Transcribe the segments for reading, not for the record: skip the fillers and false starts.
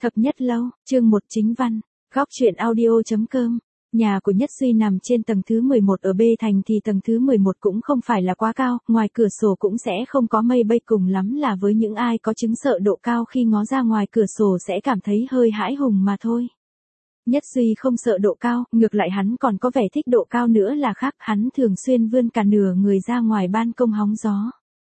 Thập nhất lâu, chương 1 chính văn, góc truyện audio.com. Nhà của Nhất Duy nằm trên tầng thứ 11 ở B thành thì tầng thứ 11 cũng không phải là quá cao, ngoài cửa sổ cũng sẽ không có mây bay, cùng lắm là với những ai có chứng sợ độ cao khi ngó ra ngoài cửa sổ sẽ cảm thấy hơi hãi hùng mà thôi. Nhất Duy không sợ độ cao, ngược lại hắn còn có vẻ thích độ cao nữa là khác, hắn thường xuyên vươn cả nửa người ra ngoài ban công hóng gió.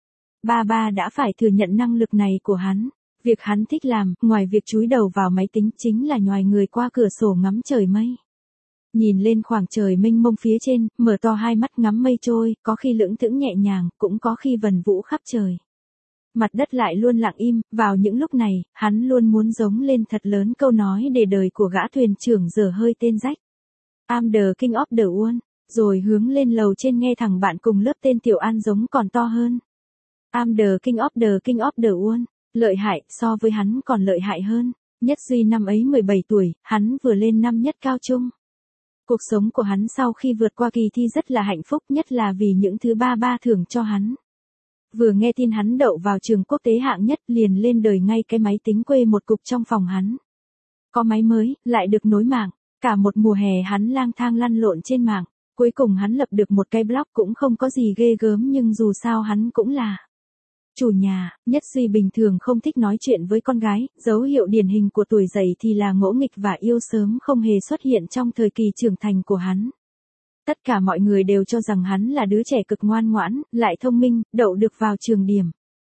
Ba đã phải thừa nhận năng lực này của hắn. Việc hắn thích làm, ngoài việc chúi đầu vào máy tính, chính là nhoài người qua cửa sổ ngắm trời mây. Nhìn lên khoảng trời mênh mông phía trên, mở to hai mắt ngắm mây trôi, có khi lững thững nhẹ nhàng, cũng có khi vần vũ khắp trời. Mặt đất lại luôn lặng im, vào những lúc này, hắn luôn muốn giống lên thật lớn câu nói để đời của gã thuyền trưởng dở hơi tên rách. I'm the king of the world, rồi hướng lên lầu trên nghe thằng bạn cùng lớp tên Tiểu An giống còn to hơn. I'm the king of the world. Lợi hại, so với hắn còn lợi hại hơn. Nhất Duy năm ấy 17 tuổi, hắn vừa lên năm nhất cao trung. Cuộc sống của hắn sau khi vượt qua kỳ thi rất là hạnh phúc, nhất là vì những thứ ba thưởng cho hắn. Vừa nghe tin hắn đậu vào trường quốc tế hạng nhất, liền lên đời ngay cái máy tính quê một cục trong phòng hắn. Có máy mới, lại được nối mạng. Cả một mùa hè hắn lang thang lăn lộn trên mạng. Cuối cùng hắn lập được một cái blog, cũng không có gì ghê gớm, nhưng dù sao hắn cũng là chủ nhà. Nhất Duy bình thường không thích nói chuyện với con gái, dấu hiệu điển hình của tuổi dậy thì là ngỗ nghịch và yêu sớm không hề xuất hiện trong thời kỳ trưởng thành của hắn. Tất cả mọi người đều cho rằng hắn là đứa trẻ cực ngoan ngoãn, lại thông minh, đậu được vào trường điểm.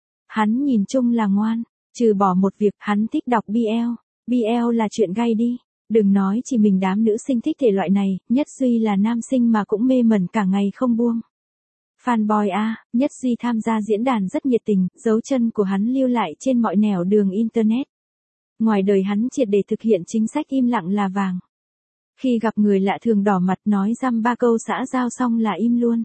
Hắn nhìn chung là ngoan, trừ bỏ một việc, hắn thích đọc BL. BL là chuyện gay đi. Đừng nói chỉ mình đám nữ sinh thích thể loại này, Nhất Duy là nam sinh mà cũng mê mẩn cả ngày không buông. Fanboy A, Nhất Duy tham gia diễn đàn rất nhiệt tình, dấu chân của hắn lưu lại trên mọi nẻo đường Internet. Ngoài đời hắn triệt để thực hiện chính sách im lặng là vàng. Khi gặp người lạ thường đỏ mặt nói dăm ba câu xã giao xong là im luôn.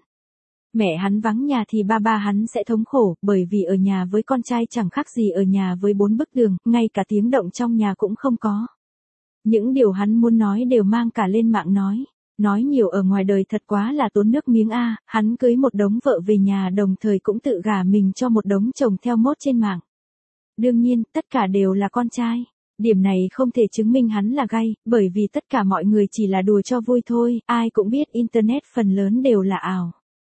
Mẹ hắn vắng nhà thì ba hắn sẽ thống khổ, bởi vì ở nhà với con trai chẳng khác gì ở nhà với 4 bức tường, ngay cả tiếng động trong nhà cũng không có. Những điều hắn muốn nói đều mang cả lên mạng nói. Nói nhiều ở ngoài đời thật quá là tốn nước miếng a. Hắn cưới một đống vợ về nhà, đồng thời cũng tự gả mình cho một đống chồng theo mốt trên mạng. Đương nhiên, tất cả đều là con trai. Điểm này không thể chứng minh hắn là gay, bởi vì tất cả mọi người chỉ là đùa cho vui thôi, ai cũng biết Internet phần lớn đều là ảo.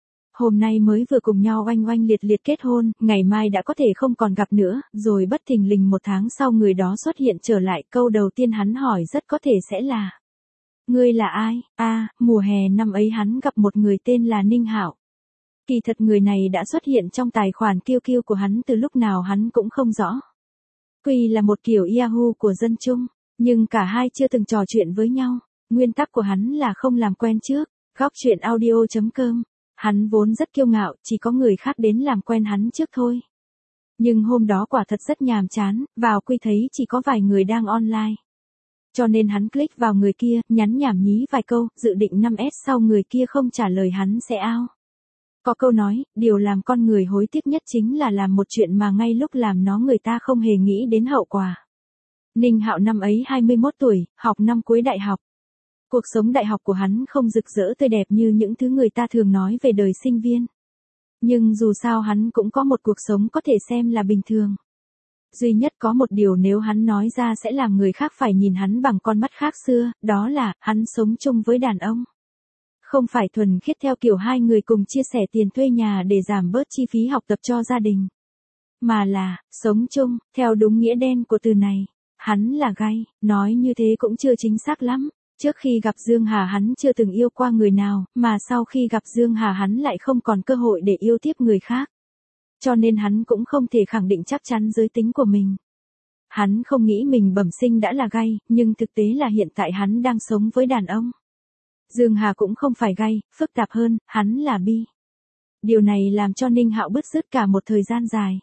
Hôm nay mới vừa cùng nhau oanh oanh liệt liệt kết hôn, ngày mai đã có thể không còn gặp nữa, rồi bất thình lình 1 tháng sau người đó xuất hiện trở lại, câu đầu tiên hắn hỏi rất có thể sẽ là: ngươi là ai? Mùa hè năm ấy hắn gặp một người tên là Ninh Hạo. Kỳ thật người này đã xuất hiện trong tài khoản QQ của hắn từ lúc nào hắn cũng không rõ. Quy là một kiểu Yahoo của dân chung, nhưng cả hai chưa từng trò chuyện với nhau. Nguyên tắc của hắn là không làm quen trước. Góc truyện audio.com. Hắn vốn rất kiêu ngạo, chỉ có người khác đến làm quen hắn trước thôi. Nhưng hôm đó quả thật rất nhàm chán, vào Quy thấy chỉ có vài người đang online. Cho nên hắn click vào người kia, nhắn nhảm nhí vài câu, dự định 5S sau người kia không trả lời hắn sẽ out. Có câu nói, điều làm con người hối tiếc nhất chính là làm một chuyện mà ngay lúc làm nó người ta không hề nghĩ đến hậu quả. Ninh Hạo năm ấy 21 tuổi, học năm cuối đại học. Cuộc sống đại học của hắn không rực rỡ tươi đẹp như những thứ người ta thường nói về đời sinh viên. Nhưng dù sao hắn cũng có một cuộc sống có thể xem là bình thường. Duy nhất có một điều nếu hắn nói ra sẽ làm người khác phải nhìn hắn bằng con mắt khác xưa, đó là, hắn sống chung với đàn ông. Không phải thuần khiết theo kiểu hai người cùng chia sẻ tiền thuê nhà để giảm bớt chi phí học tập cho gia đình. Mà là, sống chung, theo đúng nghĩa đen của từ này. Hắn là gay, nói như thế cũng chưa chính xác lắm. Trước khi gặp Dương Hà hắn chưa từng yêu qua người nào, mà sau khi gặp Dương Hà hắn lại không còn cơ hội để yêu tiếp người khác. Cho nên hắn cũng không thể khẳng định chắc chắn giới tính của mình. Hắn không nghĩ mình bẩm sinh đã là gay, nhưng thực tế là hiện tại hắn đang sống với đàn ông. Dương Hà cũng không phải gay, phức tạp hơn, hắn là bi. Điều này làm cho Ninh Hạo bứt rứt cả một thời gian dài.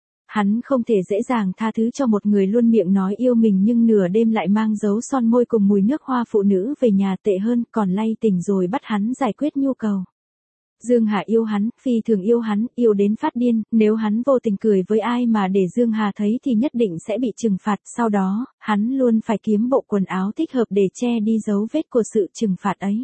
Hắn không thể dễ dàng tha thứ cho một người luôn miệng nói yêu mình nhưng nửa đêm lại mang dấu son môi cùng mùi nước hoa phụ nữ về nhà, tệ hơn còn lay tỉnh rồi bắt hắn giải quyết nhu cầu. Dương Hà yêu hắn, phi thường yêu hắn, yêu đến phát điên, nếu hắn vô tình cười với ai mà để Dương Hà thấy thì nhất định sẽ bị trừng phạt, sau đó, hắn luôn phải kiếm bộ quần áo thích hợp để che đi dấu vết của sự trừng phạt ấy.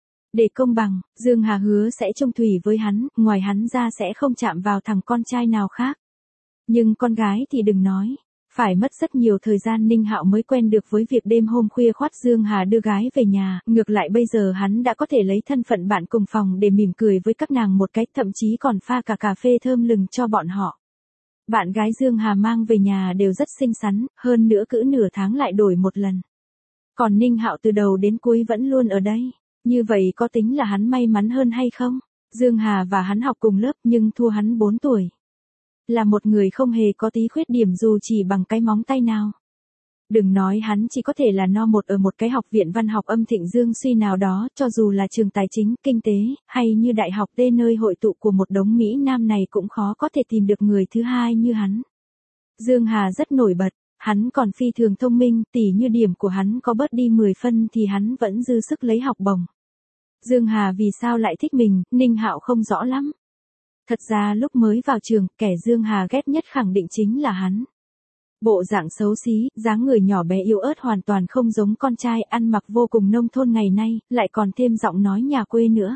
Để công bằng, Dương Hà hứa sẽ chung thủy với hắn, ngoài hắn ra sẽ không chạm vào thằng con trai nào khác. Nhưng con gái thì đừng nói. Phải mất rất nhiều thời gian Ninh Hạo mới quen được với việc đêm hôm khuya khoắt Dương Hà đưa gái về nhà, ngược lại bây giờ hắn đã có thể lấy thân phận bạn cùng phòng để mỉm cười với các nàng một cách, thậm chí còn pha cả cà phê thơm lừng cho bọn họ. Bạn gái Dương Hà mang về nhà đều rất xinh xắn, hơn nữa cứ nửa tháng lại đổi một lần. Còn Ninh Hạo từ đầu đến cuối vẫn luôn ở đây, như vậy có tính là hắn may mắn hơn hay không? Dương Hà và hắn học cùng lớp nhưng thua hắn 4 tuổi. Là một người không hề có tí khuyết điểm dù chỉ bằng cái móng tay nào. Đừng nói hắn chỉ có thể là no một ở một cái học viện văn học âm thịnh dương suy nào đó, cho dù là trường tài chính, kinh tế, hay như đại học D nơi hội tụ của một đống Mỹ Nam này cũng khó có thể tìm được người thứ hai như hắn. Dương Hà rất nổi bật, hắn còn phi thường thông minh, tỉ như điểm của hắn có bớt đi 10 phân thì hắn vẫn dư sức lấy học bổng. Dương Hà vì sao lại thích mình, Ninh Hạo không rõ lắm. Thật ra lúc mới vào trường, kẻ Dương Hà ghét nhất khẳng định chính là hắn. Bộ dạng xấu xí, dáng người nhỏ bé yếu ớt hoàn toàn không giống con trai, ăn mặc vô cùng nông thôn ngày nay, lại còn thêm giọng nói nhà quê nữa.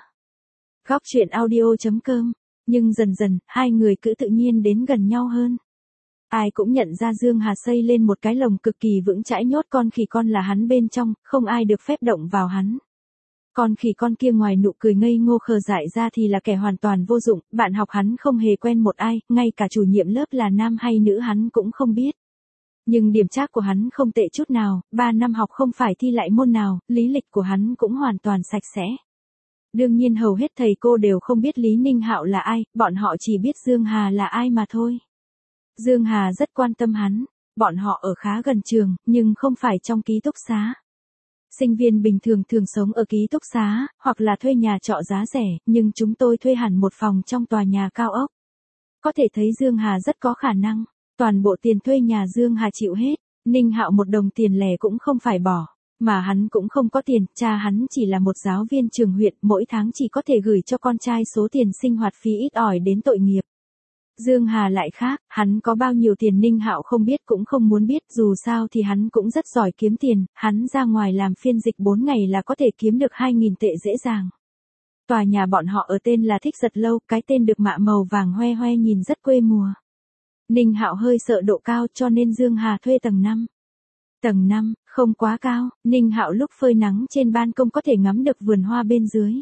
Góc truyện audio.com. Nhưng dần dần, hai người cứ tự nhiên đến gần nhau hơn. Ai cũng nhận ra Dương Hà xây lên một cái lồng cực kỳ vững chãi nhốt con khỉ con là hắn bên trong, không ai được phép động vào hắn. Con khỉ con kia ngoài nụ cười ngây ngô khờ dại ra thì là kẻ hoàn toàn vô dụng, bạn học hắn không hề quen một ai, ngay cả chủ nhiệm lớp là nam hay nữ hắn cũng không biết. Nhưng điểm trác của hắn không tệ chút nào, 3 năm học không phải thi lại môn nào, lý lịch của hắn cũng hoàn toàn sạch sẽ. Đương nhiên hầu hết thầy cô đều không biết Lý Ninh Hạo là ai, bọn họ chỉ biết Dương Hà là ai mà thôi. Dương Hà rất quan tâm hắn, bọn họ ở khá gần trường, nhưng không phải trong ký túc xá. Sinh viên bình thường thường sống ở ký túc xá, hoặc là thuê nhà trọ giá rẻ, nhưng chúng tôi thuê hẳn một phòng trong tòa nhà cao ốc. Có thể thấy Dương Hà rất có khả năng, toàn bộ tiền thuê nhà Dương Hà chịu hết, Ninh Hạo một đồng tiền lẻ cũng không phải bỏ, mà hắn cũng không có tiền, cha hắn chỉ là một giáo viên trường huyện, mỗi tháng chỉ có thể gửi cho con trai số tiền sinh hoạt phí ít ỏi đến tội nghiệp. Dương Hà lại khác, hắn có bao nhiêu tiền Ninh Hạo không biết cũng không muốn biết, dù sao thì hắn cũng rất giỏi kiếm tiền, hắn ra ngoài làm phiên dịch 4 ngày là có thể kiếm được 2.000 tệ dễ dàng. Tòa nhà bọn họ ở tên là Thích Giật Lâu, cái tên được mạ màu vàng hoe hoe nhìn rất quê mùa. Ninh Hạo hơi sợ độ cao cho nên Dương Hà thuê tầng 5. Tầng 5, không quá cao, Ninh Hạo lúc phơi nắng trên ban công có thể ngắm được vườn hoa bên dưới.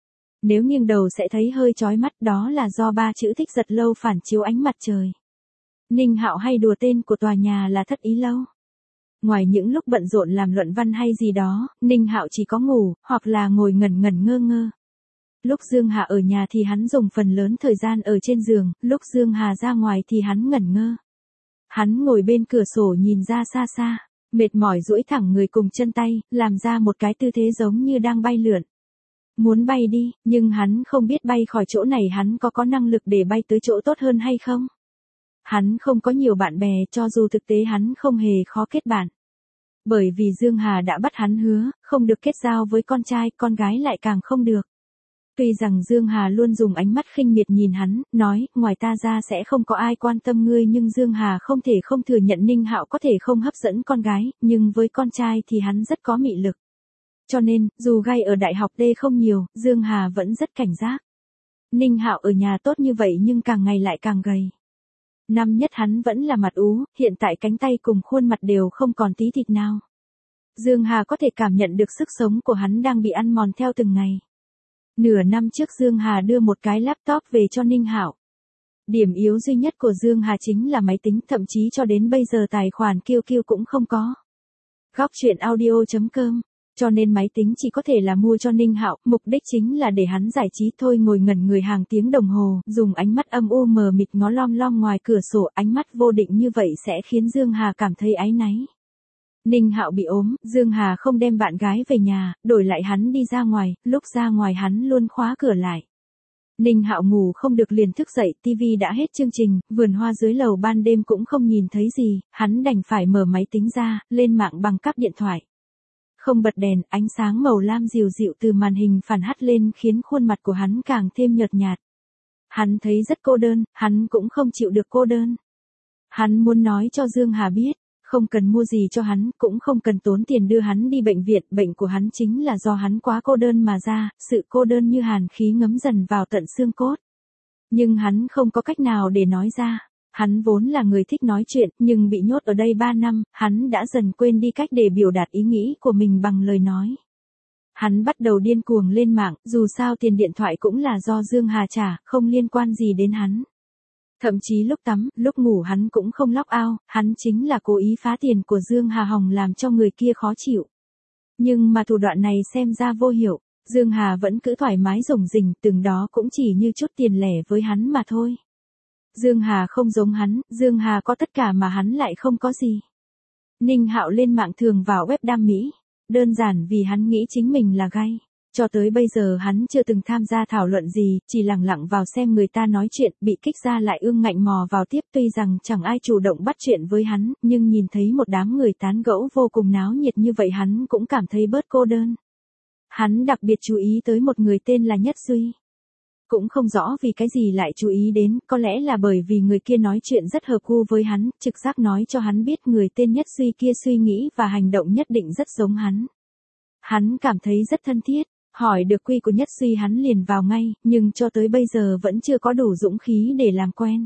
Nếu nghiêng đầu sẽ thấy hơi chói mắt, đó là do 3 chữ Thích Giật Lâu phản chiếu ánh mặt trời. Ninh Hạo hay đùa tên của tòa nhà là Thất Ý Lâu. Ngoài những lúc bận rộn làm luận văn hay gì đó, Ninh Hạo chỉ có ngủ, hoặc là ngồi ngẩn ngẩn ngơ ngơ. Lúc Dương Hà ở nhà thì hắn dùng phần lớn thời gian ở trên giường, lúc Dương Hà ra ngoài thì hắn ngẩn ngơ. Hắn ngồi bên cửa sổ nhìn ra xa xa, mệt mỏi duỗi thẳng người cùng chân tay, làm ra một cái tư thế giống như đang bay lượn. Muốn bay đi, nhưng hắn không biết bay khỏi chỗ này hắn có năng lực để bay tới chỗ tốt hơn hay không. Hắn không có nhiều bạn bè, cho dù thực tế hắn không hề khó kết bạn. Bởi vì Dương Hà đã bắt hắn hứa, không được kết giao với con trai, con gái lại càng không được. Tuy rằng Dương Hà luôn dùng ánh mắt khinh miệt nhìn hắn, nói, ngoài ta ra sẽ không có ai quan tâm ngươi, nhưng Dương Hà không thể không thừa nhận Ninh Hạo có thể không hấp dẫn con gái, nhưng với con trai thì hắn rất có mị lực. Cho nên, dù gay ở đại học D không nhiều, Dương Hà vẫn rất cảnh giác. Ninh Hạo ở nhà tốt như vậy nhưng càng ngày lại càng gầy. Năm nhất hắn vẫn là mặt ú, hiện tại cánh tay cùng khuôn mặt đều không còn tí thịt nào. Dương Hà có thể cảm nhận được sức sống của hắn đang bị ăn mòn theo từng ngày. Nửa năm trước Dương Hà đưa một cái laptop về cho Ninh Hạo. Điểm yếu duy nhất của Dương Hà chính là máy tính, thậm chí cho đến bây giờ tài khoản QQ cũng không có. Góc truyện audio.com. Cho nên máy tính chỉ có thể là mua cho Ninh Hạo, mục đích chính là để hắn giải trí thôi. Ngồi ngẩn người hàng tiếng đồng hồ, dùng ánh mắt âm u mờ mịt ngó lom lom ngoài cửa sổ, ánh mắt vô định như vậy sẽ khiến Dương Hà cảm thấy áy náy. Ninh Hạo bị ốm, Dương Hà không đem bạn gái về nhà, đổi lại hắn đi ra ngoài, lúc ra ngoài hắn luôn khóa cửa lại. Ninh Hạo ngủ không được liền thức dậy, tivi đã hết chương trình, vườn hoa dưới lầu ban đêm cũng không nhìn thấy gì, hắn đành phải mở máy tính ra, lên mạng bằng cáp điện thoại. Không bật đèn, ánh sáng màu lam dịu dịu từ màn hình phản hắt lên khiến khuôn mặt của hắn càng thêm nhợt nhạt. Hắn thấy rất cô đơn, hắn cũng không chịu được cô đơn. Hắn muốn nói cho Dương Hà biết, không cần mua gì cho hắn, cũng không cần tốn tiền đưa hắn đi bệnh viện, bệnh của hắn chính là do hắn quá cô đơn mà ra, sự cô đơn như hàn khí ngấm dần vào tận xương cốt. Nhưng hắn không có cách nào để nói ra. Hắn vốn là người thích nói chuyện, nhưng bị nhốt ở đây 3 năm, hắn đã dần quên đi cách để biểu đạt ý nghĩ của mình bằng lời nói. Hắn bắt đầu điên cuồng lên mạng, dù sao tiền điện thoại cũng là do Dương Hà trả, không liên quan gì đến hắn. Thậm chí lúc tắm, lúc ngủ hắn cũng không log out, hắn chính là cố ý phá tiền của Dương Hà hòng làm cho người kia khó chịu. Nhưng mà thủ đoạn này xem ra vô hiệu, Dương Hà vẫn cứ thoải mái rủng rỉnh, từng đó cũng chỉ như chút tiền lẻ với hắn mà thôi. Dương Hà không giống hắn, Dương Hà có tất cả mà hắn lại không có gì. Ninh Hạo lên mạng thường vào web đam mỹ, đơn giản vì hắn nghĩ chính mình là gay. Cho tới bây giờ hắn chưa từng tham gia thảo luận gì, chỉ lẳng lặng vào xem người ta nói chuyện, bị kích ra lại ương ngạnh mò vào tiếp. Tuy rằng chẳng ai chủ động bắt chuyện với hắn, nhưng nhìn thấy một đám người tán gẫu vô cùng náo nhiệt như vậy hắn cũng cảm thấy bớt cô đơn. Hắn đặc biệt chú ý tới một người tên là Nhất Duy. Cũng không rõ vì cái gì lại chú ý đến, có lẽ là bởi vì người kia nói chuyện rất hợp gu với hắn, trực giác nói cho hắn biết người tên Nhất Duy kia suy nghĩ và hành động nhất định rất giống hắn. Hắn cảm thấy rất thân thiết, hỏi được quy của Nhất Duy hắn liền vào ngay, nhưng cho tới bây giờ vẫn chưa có đủ dũng khí để làm quen.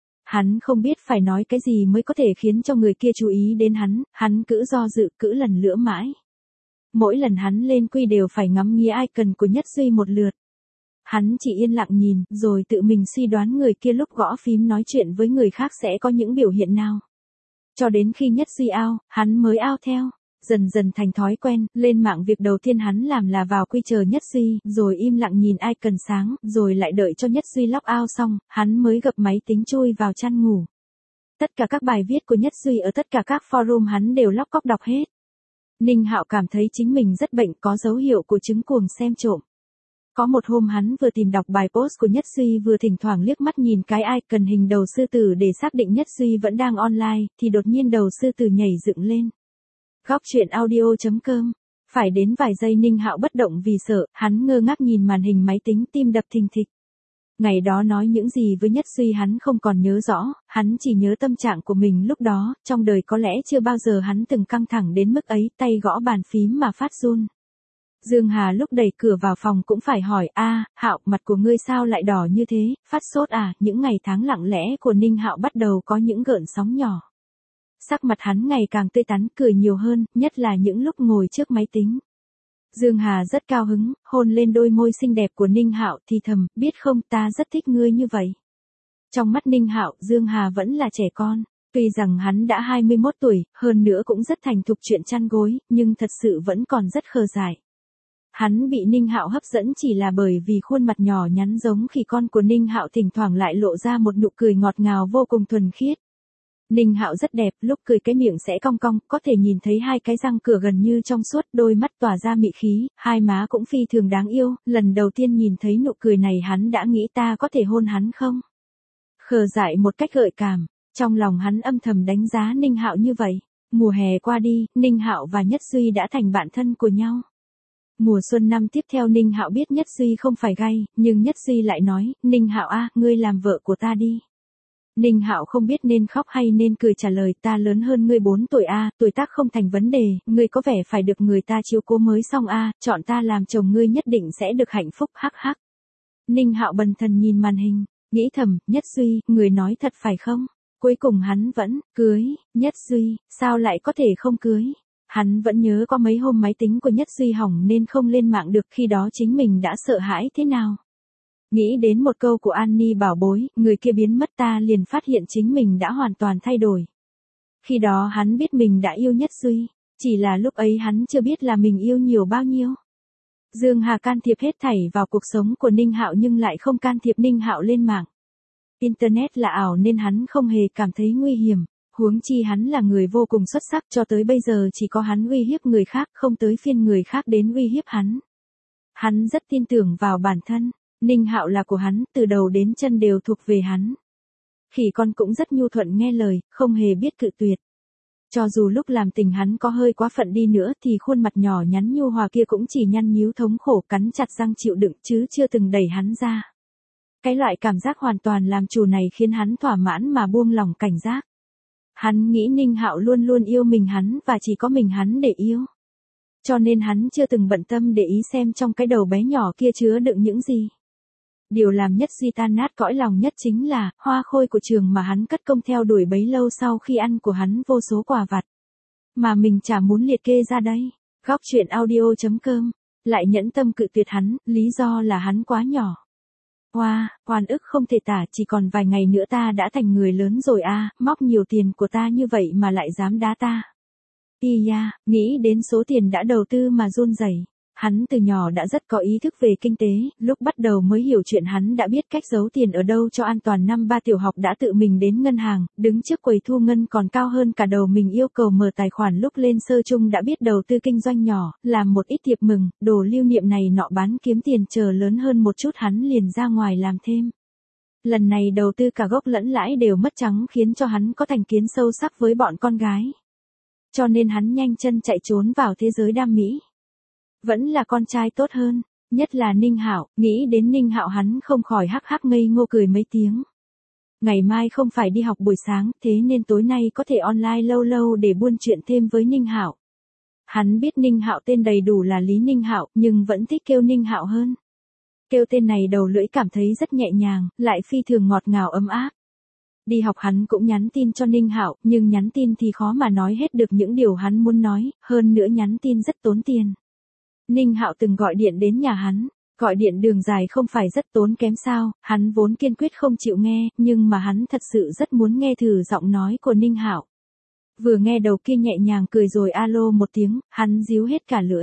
Hắn không biết phải nói cái gì mới có thể khiến cho người kia chú ý đến hắn cứ do dự cứ lần lữa mãi. Mỗi lần hắn lên quy đều phải ngắm nghía icon của Nhất Duy một lượt. Hắn chỉ yên lặng nhìn, rồi tự mình suy đoán người kia lúc gõ phím nói chuyện với người khác sẽ có những biểu hiện nào. Cho đến khi Nhất Duy out, hắn mới out theo. Dần dần thành thói quen, lên mạng việc đầu tiên hắn làm là vào quy chờ Nhất Duy, rồi im lặng nhìn icon sáng, rồi lại đợi cho Nhất Duy log out xong, hắn mới gập máy tính chui vào chăn ngủ. Tất cả các bài viết của Nhất Duy ở tất cả các forum hắn đều lóc cóc đọc hết. Ninh Hạo cảm thấy chính mình rất bệnh, có dấu hiệu của chứng cuồng xem trộm. Có một hôm hắn vừa tìm đọc bài post của Nhất Duy vừa thỉnh thoảng liếc mắt nhìn cái icon hình đầu sư tử để xác định Nhất Duy vẫn đang online, thì đột nhiên đầu sư tử nhảy dựng lên. Góc truyện audio.com. Phải đến vài giây Ninh Hạo bất động vì sợ, hắn ngơ ngác nhìn màn hình máy tính, tim đập thình thịch. Ngày đó nói những gì với Nhất Duy hắn không còn nhớ rõ, hắn chỉ nhớ tâm trạng của mình lúc đó, trong đời có lẽ chưa bao giờ hắn từng căng thẳng đến mức ấy, tay gõ bàn phím mà phát run. Dương Hà lúc đẩy cửa vào phòng cũng phải hỏi, Hạo, mặt của ngươi sao lại đỏ như thế, phát sốt à? Những ngày tháng lặng lẽ của Ninh Hạo bắt đầu có những gợn sóng nhỏ. Sắc mặt hắn ngày càng tươi tắn, cười nhiều hơn, nhất là những lúc ngồi trước máy tính. Dương Hà rất cao hứng, hôn lên đôi môi xinh đẹp của Ninh Hạo, thì thầm, biết không, ta rất thích ngươi như vậy. Trong mắt Ninh Hạo, Dương Hà vẫn là trẻ con. Tuy rằng hắn đã 21 tuổi, hơn nữa cũng rất thành thục chuyện chăn gối, nhưng thật sự vẫn còn rất khờ dại. Hắn bị Ninh Hạo hấp dẫn chỉ là bởi vì khuôn mặt nhỏ nhắn giống khỉ con của Ninh Hạo thỉnh thoảng lại lộ ra một nụ cười ngọt ngào vô cùng thuần khiết. Ninh Hạo rất đẹp, lúc cười cái miệng sẽ cong cong, có thể nhìn thấy hai cái răng cửa gần như trong suốt, đôi mắt tỏa ra mị khí, hai má cũng phi thường đáng yêu, lần đầu tiên nhìn thấy nụ cười này hắn đã nghĩ ta có thể hôn hắn không? Khờ dại một cách gợi cảm, trong lòng hắn âm thầm đánh giá Ninh Hạo như vậy. Mùa hè qua đi, Ninh Hạo và Nhất Duy đã thành bạn thân của nhau. Mùa xuân năm tiếp theo Ninh Hạo biết Nhất Duy không phải gay, nhưng Nhất Duy lại nói, Ninh Hạo ngươi làm vợ của ta đi. Ninh Hạo không biết nên khóc hay nên cười trả lời, ta lớn hơn ngươi 4 tuổi tuổi tác không thành vấn đề, ngươi có vẻ phải được người ta chiếu cố mới xong chọn ta làm chồng ngươi nhất định sẽ được hạnh phúc hắc hắc. Ninh Hạo bần thần nhìn màn hình, nghĩ thầm, Nhất Duy, người nói thật phải không? Cuối cùng hắn vẫn, cưới, Nhất Duy, sao lại có thể không cưới? Hắn vẫn nhớ có mấy hôm máy tính của Nhất Duy hỏng nên không lên mạng được, khi đó chính mình đã sợ hãi thế nào. Nghĩ đến một câu của Annie bảo bối, người kia biến mất ta liền phát hiện chính mình đã hoàn toàn thay đổi. Khi đó hắn biết mình đã yêu Nhất Duy, chỉ là lúc ấy hắn chưa biết là mình yêu nhiều bao nhiêu. Dương Hà can thiệp hết thảy vào cuộc sống của Ninh Hạo nhưng lại không can thiệp Ninh Hạo lên mạng. Internet là ảo nên hắn không hề cảm thấy nguy hiểm. Huống chi hắn là người vô cùng xuất sắc, cho tới bây giờ chỉ có hắn uy hiếp người khác, không tới phiên người khác đến uy hiếp hắn. Hắn rất tin tưởng vào bản thân, Ninh Hạo là của hắn, từ đầu đến chân đều thuộc về hắn. Khỉ con cũng rất nhu thuận nghe lời, không hề biết cự tuyệt. Cho dù lúc làm tình hắn có hơi quá phận đi nữa thì khuôn mặt nhỏ nhắn nhu hòa kia cũng chỉ nhăn nhíu thống khổ cắn chặt răng chịu đựng chứ chưa từng đẩy hắn ra. Cái loại cảm giác hoàn toàn làm chủ này khiến hắn thỏa mãn mà buông lỏng cảnh giác. Hắn nghĩ Ninh Hạo luôn luôn yêu mình hắn và chỉ có mình hắn để yêu. Cho nên hắn chưa từng bận tâm để ý xem trong cái đầu bé nhỏ kia chứa đựng những gì. Điều làm Nhất Duy tan nát cõi lòng nhất chính là, hoa khôi của trường mà hắn cất công theo đuổi bấy lâu sau khi ăn của hắn vô số quà vặt. Mà mình chả muốn liệt kê ra đây. Góc truyện audio.com, lại nhẫn tâm cự tuyệt hắn, lý do là hắn quá nhỏ. Oan ức không thể tả, chỉ còn vài ngày nữa ta đã thành người lớn rồi a, móc nhiều tiền của ta như vậy mà lại dám đá ta. Nghĩ đến số tiền đã đầu tư mà run rẩy. Hắn từ nhỏ đã rất có ý thức về kinh tế, lúc bắt đầu mới hiểu chuyện hắn đã biết cách giấu tiền ở đâu cho an toàn. Năm 3 tiểu học đã tự mình đến ngân hàng, đứng trước quầy thu ngân còn cao hơn cả đầu mình yêu cầu mở tài khoản. Lúc lên sơ chung đã biết đầu tư kinh doanh nhỏ, làm một ít thiệp mừng, đồ lưu niệm này nọ bán kiếm tiền, chờ lớn hơn một chút hắn liền ra ngoài làm thêm. Lần này đầu tư cả gốc lẫn lãi đều mất trắng khiến cho hắn có thành kiến sâu sắc với bọn con gái. Cho nên hắn nhanh chân chạy trốn vào thế giới đam mỹ. Vẫn là con trai tốt hơn, nhất là Ninh Hạo, nghĩ đến Ninh Hạo hắn không khỏi hắc hắc ngây ngô cười mấy tiếng. Ngày mai không phải đi học buổi sáng, thế nên tối nay có thể online lâu lâu để buôn chuyện thêm với Ninh Hạo. Hắn biết Ninh Hạo tên đầy đủ là Lý Ninh Hạo, nhưng vẫn thích kêu Ninh Hạo hơn. Kêu tên này đầu lưỡi cảm thấy rất nhẹ nhàng, lại phi thường ngọt ngào ấm áp. Đi học hắn cũng nhắn tin cho Ninh Hạo, nhưng nhắn tin thì khó mà nói hết được những điều hắn muốn nói, hơn nữa nhắn tin rất tốn tiền. Ninh Hạo từng gọi điện đến nhà hắn, gọi điện đường dài không phải rất tốn kém sao, hắn vốn kiên quyết không chịu nghe, nhưng mà hắn thật sự rất muốn nghe thử giọng nói của Ninh Hạo. Vừa nghe đầu kia nhẹ nhàng cười rồi alo một tiếng, hắn díu hết cả lưỡi.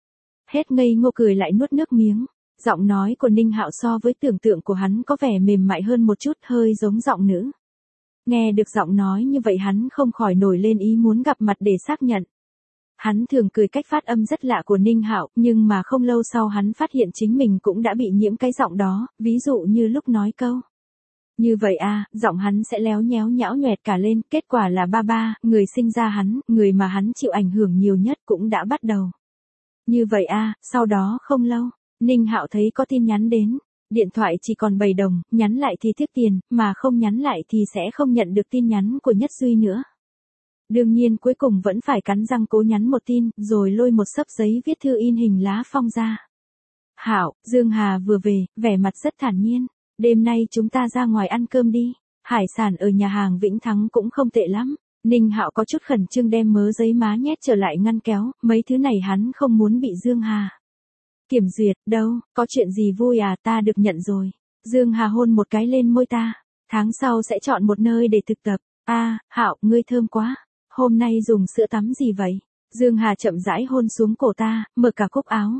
Hết ngây ngô cười lại nuốt nước miếng, giọng nói của Ninh Hạo so với tưởng tượng của hắn có vẻ mềm mại hơn một chút, hơi giống giọng nữ. Nghe được giọng nói như vậy hắn không khỏi nổi lên ý muốn gặp mặt để xác nhận. Hắn thường cười cách phát âm rất lạ của Ninh Hạo, nhưng mà không lâu sau hắn phát hiện chính mình cũng đã bị nhiễm cái giọng đó, ví dụ như lúc nói câu. Như vậy giọng hắn sẽ léo nhéo nhão nhoẹt cả lên, kết quả là ba, người sinh ra hắn, người mà hắn chịu ảnh hưởng nhiều nhất cũng đã bắt đầu. Như vậy sau đó không lâu, Ninh Hạo thấy có tin nhắn đến, điện thoại chỉ còn 7 đồng, nhắn lại thì tiếc tiền, mà không nhắn lại thì sẽ không nhận được tin nhắn của Nhất Duy nữa. Đương nhiên cuối cùng vẫn phải cắn răng cố nhắn một tin, rồi lôi một xấp giấy viết thư in hình lá phong ra. Hạo, Dương Hà vừa về, vẻ mặt rất thản nhiên. Đêm nay chúng ta ra ngoài ăn cơm đi. Hải sản ở nhà hàng Vĩnh Thắng cũng không tệ lắm. Ninh Hạo có chút khẩn trương đem mớ giấy má nhét trở lại ngăn kéo, mấy thứ này hắn không muốn bị Dương Hà kiểm duyệt. Đâu, có chuyện gì vui ta được nhận rồi. Dương Hà hôn một cái lên môi ta. Tháng sau sẽ chọn một nơi để thực tập. Hạo, ngươi thơm quá. Hôm nay dùng sữa tắm gì vậy? Dương Hà chậm rãi hôn xuống cổ ta, mở cả cúc áo.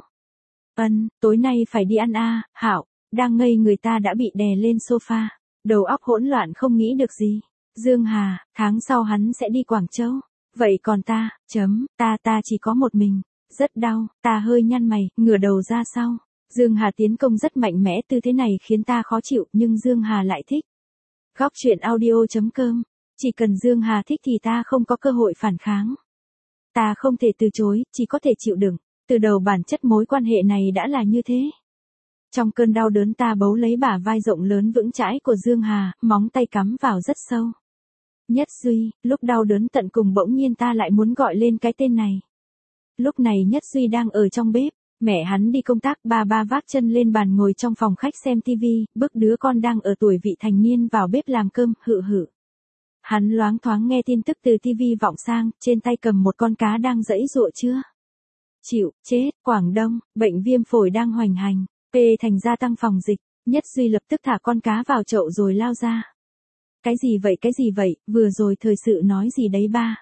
Tối nay phải đi ăn Hạo, đang ngây người ta đã bị đè lên sofa, đầu óc hỗn loạn không nghĩ được gì. Dương Hà, tháng sau hắn sẽ đi Quảng Châu. Vậy còn ta, ta chỉ có một mình. Rất đau, ta hơi nhăn mày, ngửa đầu ra sau. Dương Hà tiến công rất mạnh mẽ, tư thế này khiến ta khó chịu, nhưng Dương Hà lại thích. Góc truyện audio.com, chỉ cần Dương Hà thích thì ta không có cơ hội phản kháng. Ta không thể từ chối, chỉ có thể chịu đựng. Từ đầu bản chất mối quan hệ này đã là như thế. Trong cơn đau đớn ta bấu lấy bả vai rộng lớn vững chãi của Dương Hà, móng tay cắm vào rất sâu. Nhất Duy, lúc đau đớn tận cùng bỗng nhiên ta lại muốn gọi lên cái tên này. Lúc này Nhất Duy đang ở trong bếp, mẹ hắn đi công tác, ba vác chân lên bàn ngồi trong phòng khách xem tivi, bước đứa con đang ở tuổi vị thành niên vào bếp làm cơm, hự. Hắn loáng thoáng nghe tin tức từ tivi vọng sang, trên tay cầm một con cá đang giãy giụa chưa. Chịu, chết, Quảng Đông, bệnh viêm phổi đang hoành hành, thành gia tăng phòng dịch, Nhất Duy lập tức thả con cá vào chậu rồi lao ra. Cái gì vậy, vừa rồi thời sự nói gì đấy ba?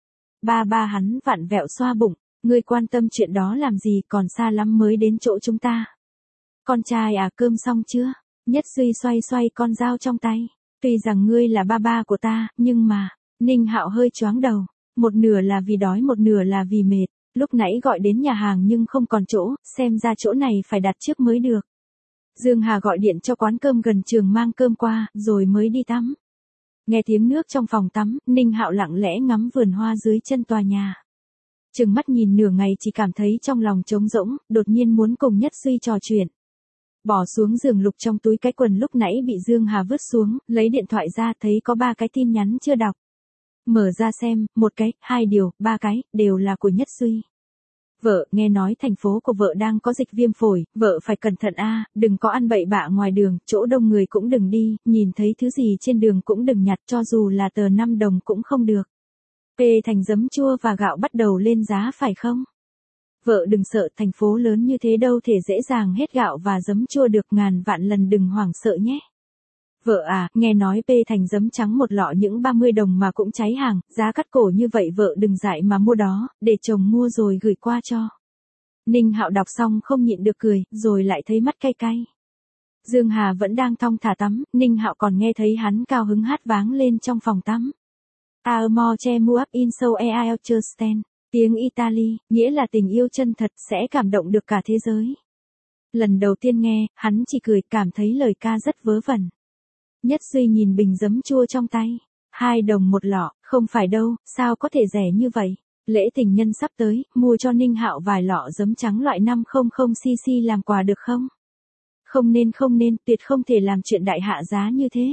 Ba hắn vặn vẹo xoa bụng, ngươi quan tâm chuyện đó làm gì, còn xa lắm mới đến chỗ chúng ta. Con trai cơm xong chưa? Nhất Duy xoay con dao trong tay. Tuy rằng ngươi là ba của ta, nhưng mà, Ninh Hạo hơi choáng đầu, một nửa là vì đói một nửa là vì mệt, lúc nãy gọi đến nhà hàng nhưng không còn chỗ, xem ra chỗ này phải đặt trước mới được. Dương Hà gọi điện cho quán cơm gần trường mang cơm qua, rồi mới đi tắm. Nghe tiếng nước trong phòng tắm, Ninh Hạo lặng lẽ ngắm vườn hoa dưới chân tòa nhà. Chừng mắt nhìn nửa ngày chỉ cảm thấy trong lòng trống rỗng, đột nhiên muốn cùng Nhất Duy trò chuyện. Bỏ xuống giường lục trong túi cái quần lúc nãy bị Dương Hà vứt xuống, lấy điện thoại ra thấy có 3 cái tin nhắn chưa đọc. Mở ra xem, 1 cái, 2 điều, 3 cái, đều là của Nhất Duy. Vợ, nghe nói thành phố của vợ đang có dịch viêm phổi, vợ phải cẩn thận a, đừng có ăn bậy bạ ngoài đường, chỗ đông người cũng đừng đi, nhìn thấy thứ gì trên đường cũng đừng nhặt, cho dù là tờ 5 đồng cũng không được. P thành giấm chua và gạo bắt đầu lên giá phải không? Vợ đừng sợ, thành phố lớn như thế đâu thể dễ dàng hết gạo và giấm chua được, ngàn vạn lần đừng hoảng sợ nhé. Vợ à, nghe nói P thành giấm trắng một lọ những 30 đồng mà cũng cháy hàng, giá cắt cổ như vậy vợ đừng dại mà mua đó, để chồng mua rồi gửi qua cho. Ninh Hạo đọc xong không nhịn được cười, rồi lại thấy mắt cay cay. Dương Hà vẫn đang thong thả tắm, Ninh Hạo còn nghe thấy hắn cao hứng hát váng lên trong phòng tắm. Amor che mu up in so e stand, tiếng Italy, nghĩa là tình yêu chân thật sẽ cảm động được cả thế giới. Lần đầu tiên nghe, hắn chỉ cười, cảm thấy lời ca rất vớ vẩn. Nhất Duy nhìn bình giấm chua trong tay. 2 đồng một lọ, không phải đâu, sao có thể rẻ như vậy? Lễ tình nhân sắp tới, mua cho Ninh Hạo vài lọ giấm trắng loại 500cc làm quà được không? Không nên, tuyệt không thể làm chuyện đại hạ giá như thế.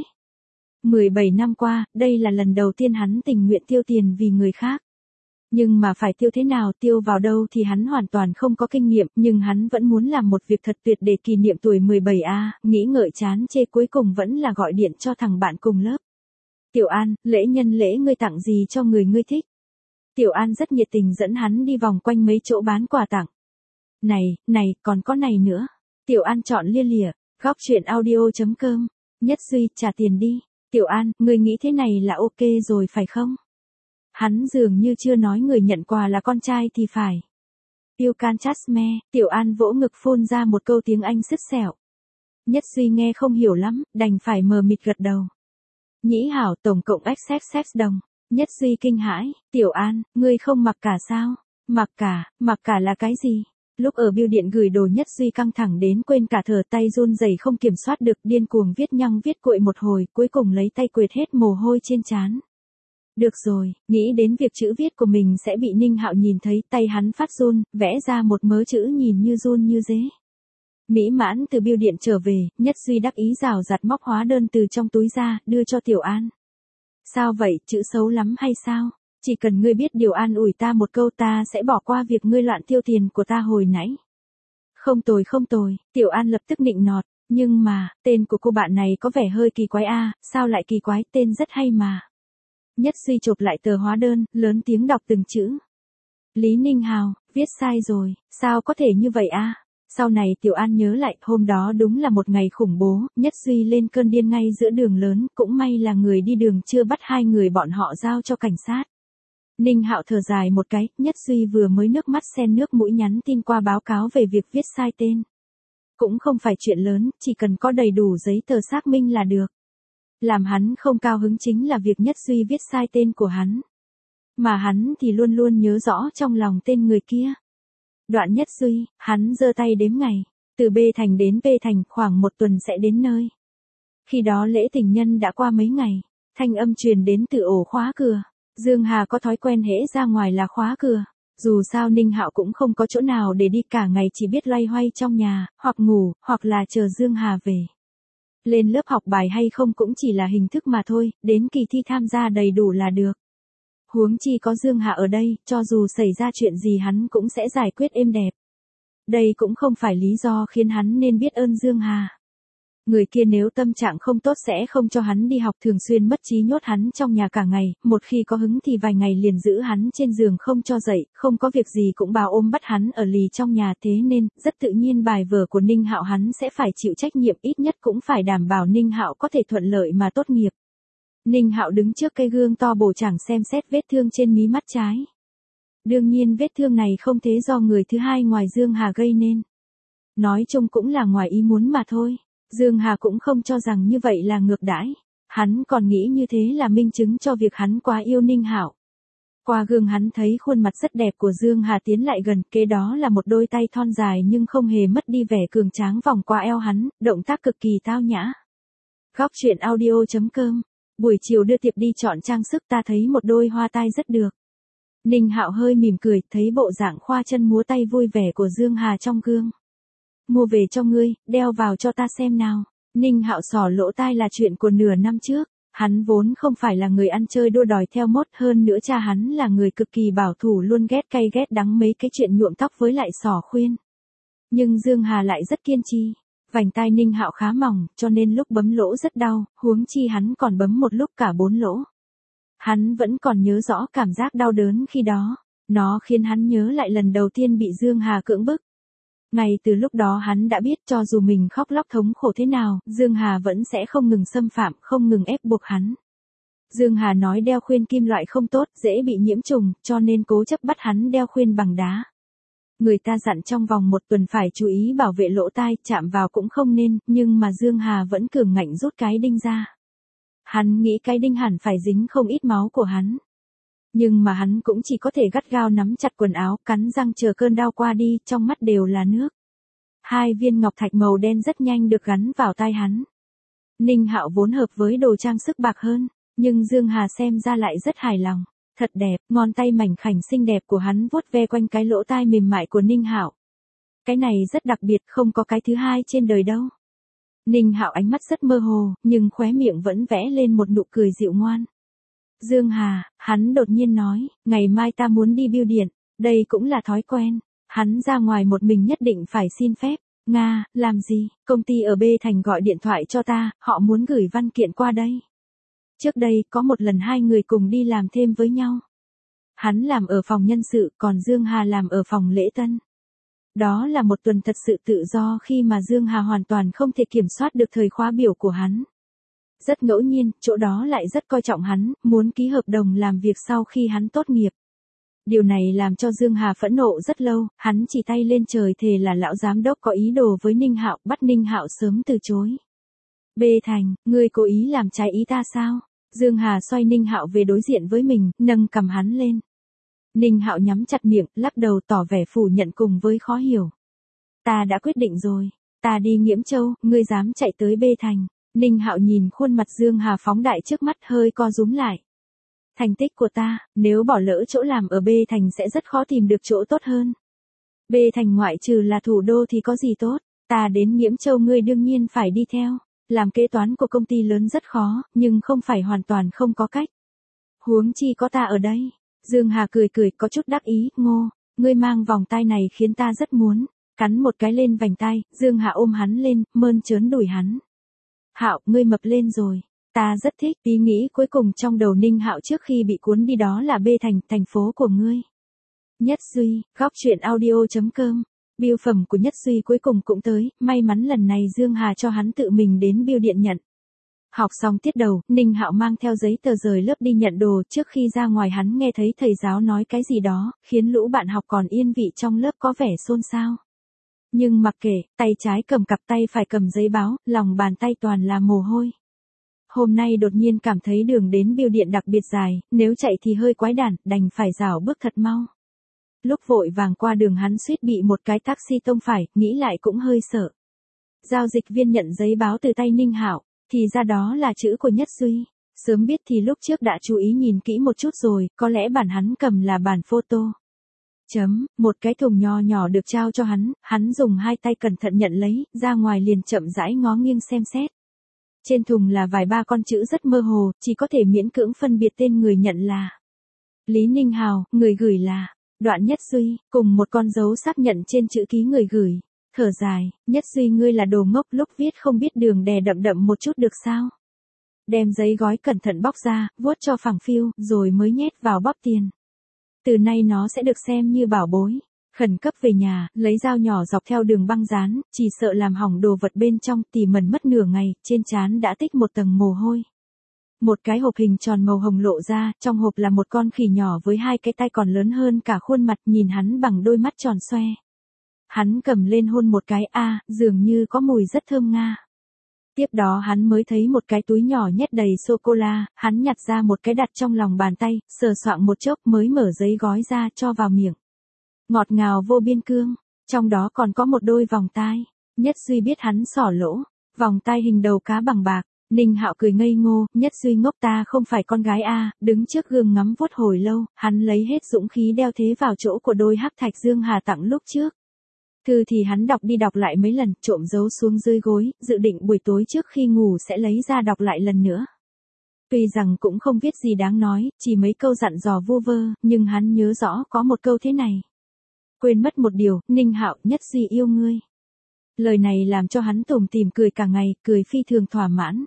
17 năm qua, đây là lần đầu tiên hắn tình nguyện tiêu tiền vì người khác. Nhưng mà phải tiêu thế nào, tiêu vào đâu thì hắn hoàn toàn không có kinh nghiệm, nhưng hắn vẫn muốn làm một việc thật tuyệt để kỷ niệm tuổi 17A, nghĩ ngợi chán chê cuối cùng vẫn là gọi điện cho thằng bạn cùng lớp. Tiểu An, lễ nhân lễ ngươi tặng gì cho người ngươi thích? Tiểu An rất nhiệt tình dẫn hắn đi vòng quanh mấy chỗ bán quà tặng. Này, còn có này nữa. Tiểu An chọn lia lịa, góc chuyện audio.com, Nhất Duy, trả tiền đi. Tiểu An, ngươi nghĩ thế này là ok rồi phải không? Hắn dường như chưa nói người nhận quà là con trai thì phải. You can trust me, Tiểu An vỗ ngực phun ra một câu tiếng Anh sứt sẻo. Nhất Duy nghe không hiểu lắm, đành phải mờ mịt gật đầu. Nhĩ hảo tổng cộng XX đồng. Nhất Duy kinh hãi, Tiểu An, ngươi không mặc cả sao? Mặc cả là cái gì? Lúc ở bưu điện gửi đồ Nhất Duy căng thẳng đến quên cả thở, tay run rẩy không kiểm soát được, điên cuồng viết nhăng viết cuội một hồi, cuối cùng lấy tay quệt hết mồ hôi trên trán. Được rồi, nghĩ đến việc chữ viết của mình sẽ bị Ninh Hạo nhìn thấy, tay hắn phát run, vẽ ra một mớ chữ nhìn như run như dế. Mỹ mãn từ bưu điện trở về, Nhất Duy đắc ý rào rạt móc hóa đơn từ trong túi ra, đưa cho Tiểu An. Sao vậy, chữ xấu lắm hay sao? Chỉ cần ngươi biết điều an ủi ta một câu ta sẽ bỏ qua việc ngươi loạn tiêu tiền của ta hồi nãy. Không tồi, Tiểu An lập tức nịnh nọt, nhưng mà, tên của cô bạn này có vẻ hơi kỳ quái a, sao lại kỳ quái, tên rất hay mà. Nhất Duy chộp lại tờ hóa đơn, lớn tiếng đọc từng chữ. Lý Ninh Hào, viết sai rồi, sao có thể như vậy a? Sau này Tiểu An nhớ lại, hôm đó đúng là một ngày khủng bố, Nhất Duy lên cơn điên ngay giữa đường lớn, cũng may là người đi đường chưa bắt hai người bọn họ giao cho cảnh sát. Ninh Hạo thở dài một cái, Nhất Duy vừa mới nước mắt sen nước mũi nhắn tin qua báo cáo về việc viết sai tên. Cũng không phải chuyện lớn, chỉ cần có đầy đủ giấy tờ xác minh là được. Làm hắn không cao hứng chính là việc Nhất Duy viết sai tên của hắn. Mà hắn thì luôn luôn nhớ rõ trong lòng tên người kia. Đoạn Nhất Duy, hắn giơ tay đếm ngày. Từ B thành đến P thành khoảng 1 tuần sẽ đến nơi. Khi đó lễ tình nhân đã qua mấy ngày. Thanh âm truyền đến từ ổ khóa cửa. Dương Hà có thói quen hễ ra ngoài là khóa cửa. Dù sao Ninh Hạo cũng không có chỗ nào để đi, cả ngày chỉ biết loay hoay trong nhà, hoặc ngủ, hoặc là chờ Dương Hà về. Lên lớp học bài hay không cũng chỉ là hình thức mà thôi, đến kỳ thi tham gia đầy đủ là được. Huống chi có Dương Hà ở đây, cho dù xảy ra chuyện gì hắn cũng sẽ giải quyết êm đẹp. Đây cũng không phải lý do khiến hắn nên biết ơn Dương Hà. Người kia nếu tâm trạng không tốt sẽ không cho hắn đi học, thường xuyên mất trí nhốt hắn trong nhà cả ngày, một khi có hứng thì vài ngày liền giữ hắn trên giường không cho dậy, không có việc gì cũng bảo ôm bắt hắn ở lì trong nhà, thế nên, rất tự nhiên bài vở của Ninh Hạo hắn sẽ phải chịu trách nhiệm, ít nhất cũng phải đảm bảo Ninh Hạo có thể thuận lợi mà tốt nghiệp. Ninh Hạo đứng trước cây gương to bổ chảng xem xét vết thương trên mí mắt trái. Đương nhiên vết thương này không thể do người thứ hai ngoài Dương Hà gây nên. Nói chung cũng là ngoài ý muốn mà thôi. Dương Hà cũng không cho rằng như vậy là ngược đãi. Hắn còn nghĩ như thế là minh chứng cho việc hắn quá yêu Ninh Hạo. Qua gương hắn thấy khuôn mặt rất đẹp của Dương Hà tiến lại gần, kế đó là một đôi tay thon dài nhưng không hề mất đi vẻ cường tráng vòng qua eo hắn, động tác cực kỳ tao nhã. Góc chuyện audio.com. Buổi chiều đưa tiệp đi chọn trang sức, ta thấy một đôi hoa tai rất được. Ninh Hạo hơi mỉm cười, thấy bộ dạng khoa chân múa tay vui vẻ của Dương Hà trong gương. Mua về cho ngươi, đeo vào cho ta xem nào. Ninh Hạo xỏ lỗ tai là chuyện của nửa năm trước. Hắn vốn không phải là người ăn chơi đua đòi theo mốt, hơn nữa cha hắn là người cực kỳ bảo thủ, luôn ghét cay ghét đắng mấy cái chuyện nhuộm tóc với lại xỏ khuyên. Nhưng Dương Hà lại rất kiên trì. Vành tai Ninh Hạo khá mỏng, cho nên lúc bấm lỗ rất đau, huống chi hắn còn bấm một lúc cả 4 lỗ. Hắn vẫn còn nhớ rõ cảm giác đau đớn khi đó, nó khiến hắn nhớ lại lần đầu tiên bị Dương Hà cưỡng bức. Ngay từ lúc đó hắn đã biết cho dù mình khóc lóc thống khổ thế nào, Dương Hà vẫn sẽ không ngừng xâm phạm, không ngừng ép buộc hắn. Dương Hà nói đeo khuyên kim loại không tốt, dễ bị nhiễm trùng, cho nên cố chấp bắt hắn đeo khuyên bằng đá. Người ta dặn trong vòng 1 tuần phải chú ý bảo vệ lỗ tai, chạm vào cũng không nên, nhưng mà Dương Hà vẫn cường ngạnh rút cái đinh ra. Hắn nghĩ cái đinh hẳn phải dính không ít máu của hắn. Nhưng mà hắn cũng chỉ có thể gắt gao nắm chặt quần áo, cắn răng chờ cơn đau qua đi, trong mắt đều là nước. 2 viên ngọc thạch màu đen rất nhanh được gắn vào tai hắn. Ninh Hạo vốn hợp với đồ trang sức bạc hơn, nhưng Dương Hà xem ra lại rất hài lòng. Thật đẹp, ngón tay mảnh khảnh xinh đẹp của hắn vuốt ve quanh cái lỗ tai mềm mại của Ninh Hạo. Cái này rất đặc biệt, không có cái thứ hai trên đời đâu. Ninh Hạo ánh mắt rất mơ hồ, nhưng khóe miệng vẫn vẽ lên một nụ cười dịu ngoan. Dương Hà, hắn đột nhiên nói, ngày mai ta muốn đi bưu điện, đây cũng là thói quen. Hắn ra ngoài một mình nhất định phải xin phép. Nga, làm gì? Công ty ở B Thành gọi điện thoại cho ta, họ muốn gửi văn kiện qua đây. Trước đây, có một lần 2 người cùng đi làm thêm với nhau. Hắn làm ở phòng nhân sự, còn Dương Hà làm ở phòng lễ tân. Đó là một tuần thật sự tự do khi mà Dương Hà hoàn toàn không thể kiểm soát được thời khóa biểu của hắn. Rất ngẫu nhiên, chỗ đó lại rất coi trọng hắn, muốn ký hợp đồng làm việc sau khi hắn tốt nghiệp. Điều này làm cho Dương Hà phẫn nộ rất lâu, hắn chỉ tay lên trời thề là lão giám đốc có ý đồ với Ninh Hạo, bắt Ninh Hạo sớm từ chối. B Thành, ngươi cố ý làm trái ý ta sao? Dương Hà xoay Ninh Hạo về đối diện với mình, nâng cầm hắn lên. Ninh Hạo nhắm chặt miệng, lắc đầu tỏ vẻ phủ nhận cùng với khó hiểu. Ta đã quyết định rồi, ta đi Nghiễm Châu, ngươi dám chạy tới B Thành. Ninh Hạo nhìn khuôn mặt Dương Hà phóng đại trước mắt hơi co rúm lại. Thành tích của ta, nếu bỏ lỡ chỗ làm ở B Thành sẽ rất khó tìm được chỗ tốt hơn. B Thành ngoại trừ là thủ đô thì có gì tốt, ta đến Nghiễm Châu ngươi đương nhiên phải đi theo. Làm kế toán của công ty lớn rất khó, nhưng không phải hoàn toàn không có cách. Huống chi có ta ở đây. Dương Hà cười cười có chút đắc ý, Ngô, ngươi mang vòng tai này khiến ta rất muốn. Cắn một cái lên vành tai, Dương Hà ôm hắn lên, mơn trớn đùi hắn. Hạo, ngươi mập lên rồi. Ta rất thích, ý nghĩ cuối cùng trong đầu Ninh Hạo trước khi bị cuốn đi đó là B Thành, thành phố của ngươi. Nhất Duy, góc truyện audio.com. Bưu phẩm của Nhất Duy cuối cùng cũng tới, may mắn lần này Dương Hà cho hắn tự mình đến bưu điện nhận. Học xong tiết đầu, Ninh Hạo mang theo giấy tờ rời lớp đi nhận đồ, trước khi ra ngoài hắn nghe thấy thầy giáo nói cái gì đó, khiến lũ bạn học còn yên vị trong lớp có vẻ xôn xao. Nhưng mặc kệ, tay trái cầm cặp tay phải cầm giấy báo, lòng bàn tay toàn là mồ hôi. Hôm nay đột nhiên cảm thấy đường đến bưu điện đặc biệt dài, nếu chạy thì hơi quái đản, đành phải rảo bước thật mau. Lúc vội vàng qua đường hắn suýt bị một cái taxi tông phải, nghĩ lại cũng hơi sợ. Giao dịch viên nhận giấy báo từ tay Ninh Hạo, thì ra đó là chữ của Nhất Duy. Sớm biết thì lúc trước đã chú ý nhìn kỹ một chút rồi, có lẽ bản hắn cầm là bản photo. Một cái thùng nho nhỏ được trao cho hắn dùng 2 tay cẩn thận nhận lấy, ra ngoài liền chậm rãi ngó nghiêng xem xét. Trên thùng là vài ba con chữ rất mơ hồ, chỉ có thể miễn cưỡng phân biệt tên người nhận là Lý Ninh Hào, người gửi là Đoạn Nhất Duy, cùng một con dấu xác nhận trên chữ ký người gửi. Thở dài, Nhất Duy ngươi là đồ ngốc, lúc viết không biết đường đè đậm đậm một chút được sao? Đem giấy gói cẩn thận bóc ra, vuốt cho phẳng phiu, rồi mới nhét vào bóp tiền. Từ nay nó sẽ được xem như bảo bối. Khẩn cấp về nhà, lấy dao nhỏ dọc theo đường băng dán, chỉ sợ làm hỏng đồ vật bên trong, tỉ mẩn mất nửa ngày, trên trán đã tích một tầng mồ hôi. Một cái hộp hình tròn màu hồng lộ ra, trong hộp là một con khỉ nhỏ với 2 cái tay còn lớn hơn cả khuôn mặt, nhìn hắn bằng đôi mắt tròn xoe. Hắn cầm lên hôn một cái, dường như có mùi rất thơm nga. Tiếp đó hắn mới thấy một cái túi nhỏ nhét đầy sô-cô-la, hắn nhặt ra một cái đặt trong lòng bàn tay, sờ soạng một chốc mới mở giấy gói ra cho vào miệng. Ngọt ngào vô biên cương, trong đó còn có một đôi vòng tai. Nhất Duy biết hắn xỏ lỗ, vòng tai hình đầu cá bằng bạc. Ninh Hạo cười ngây ngô, Nhất Duy ngốc, ta không phải con gái đứng trước gương ngắm vuốt hồi lâu, hắn lấy hết dũng khí đeo thế vào chỗ của đôi hắc thạch Dương Hà tặng lúc trước. Thư thì hắn đọc đi đọc lại mấy lần, trộm giấu xuống dưới gối, dự định buổi tối trước khi ngủ sẽ lấy ra đọc lại lần nữa. Tuy rằng cũng không viết gì đáng nói, chỉ mấy câu dặn dò vu vơ, nhưng hắn nhớ rõ có một câu thế này. Quên mất một điều, Ninh Hạo, Nhất Duy yêu ngươi. Lời này làm cho hắn tủm tỉm cười cả ngày, cười phi thường thỏa mãn.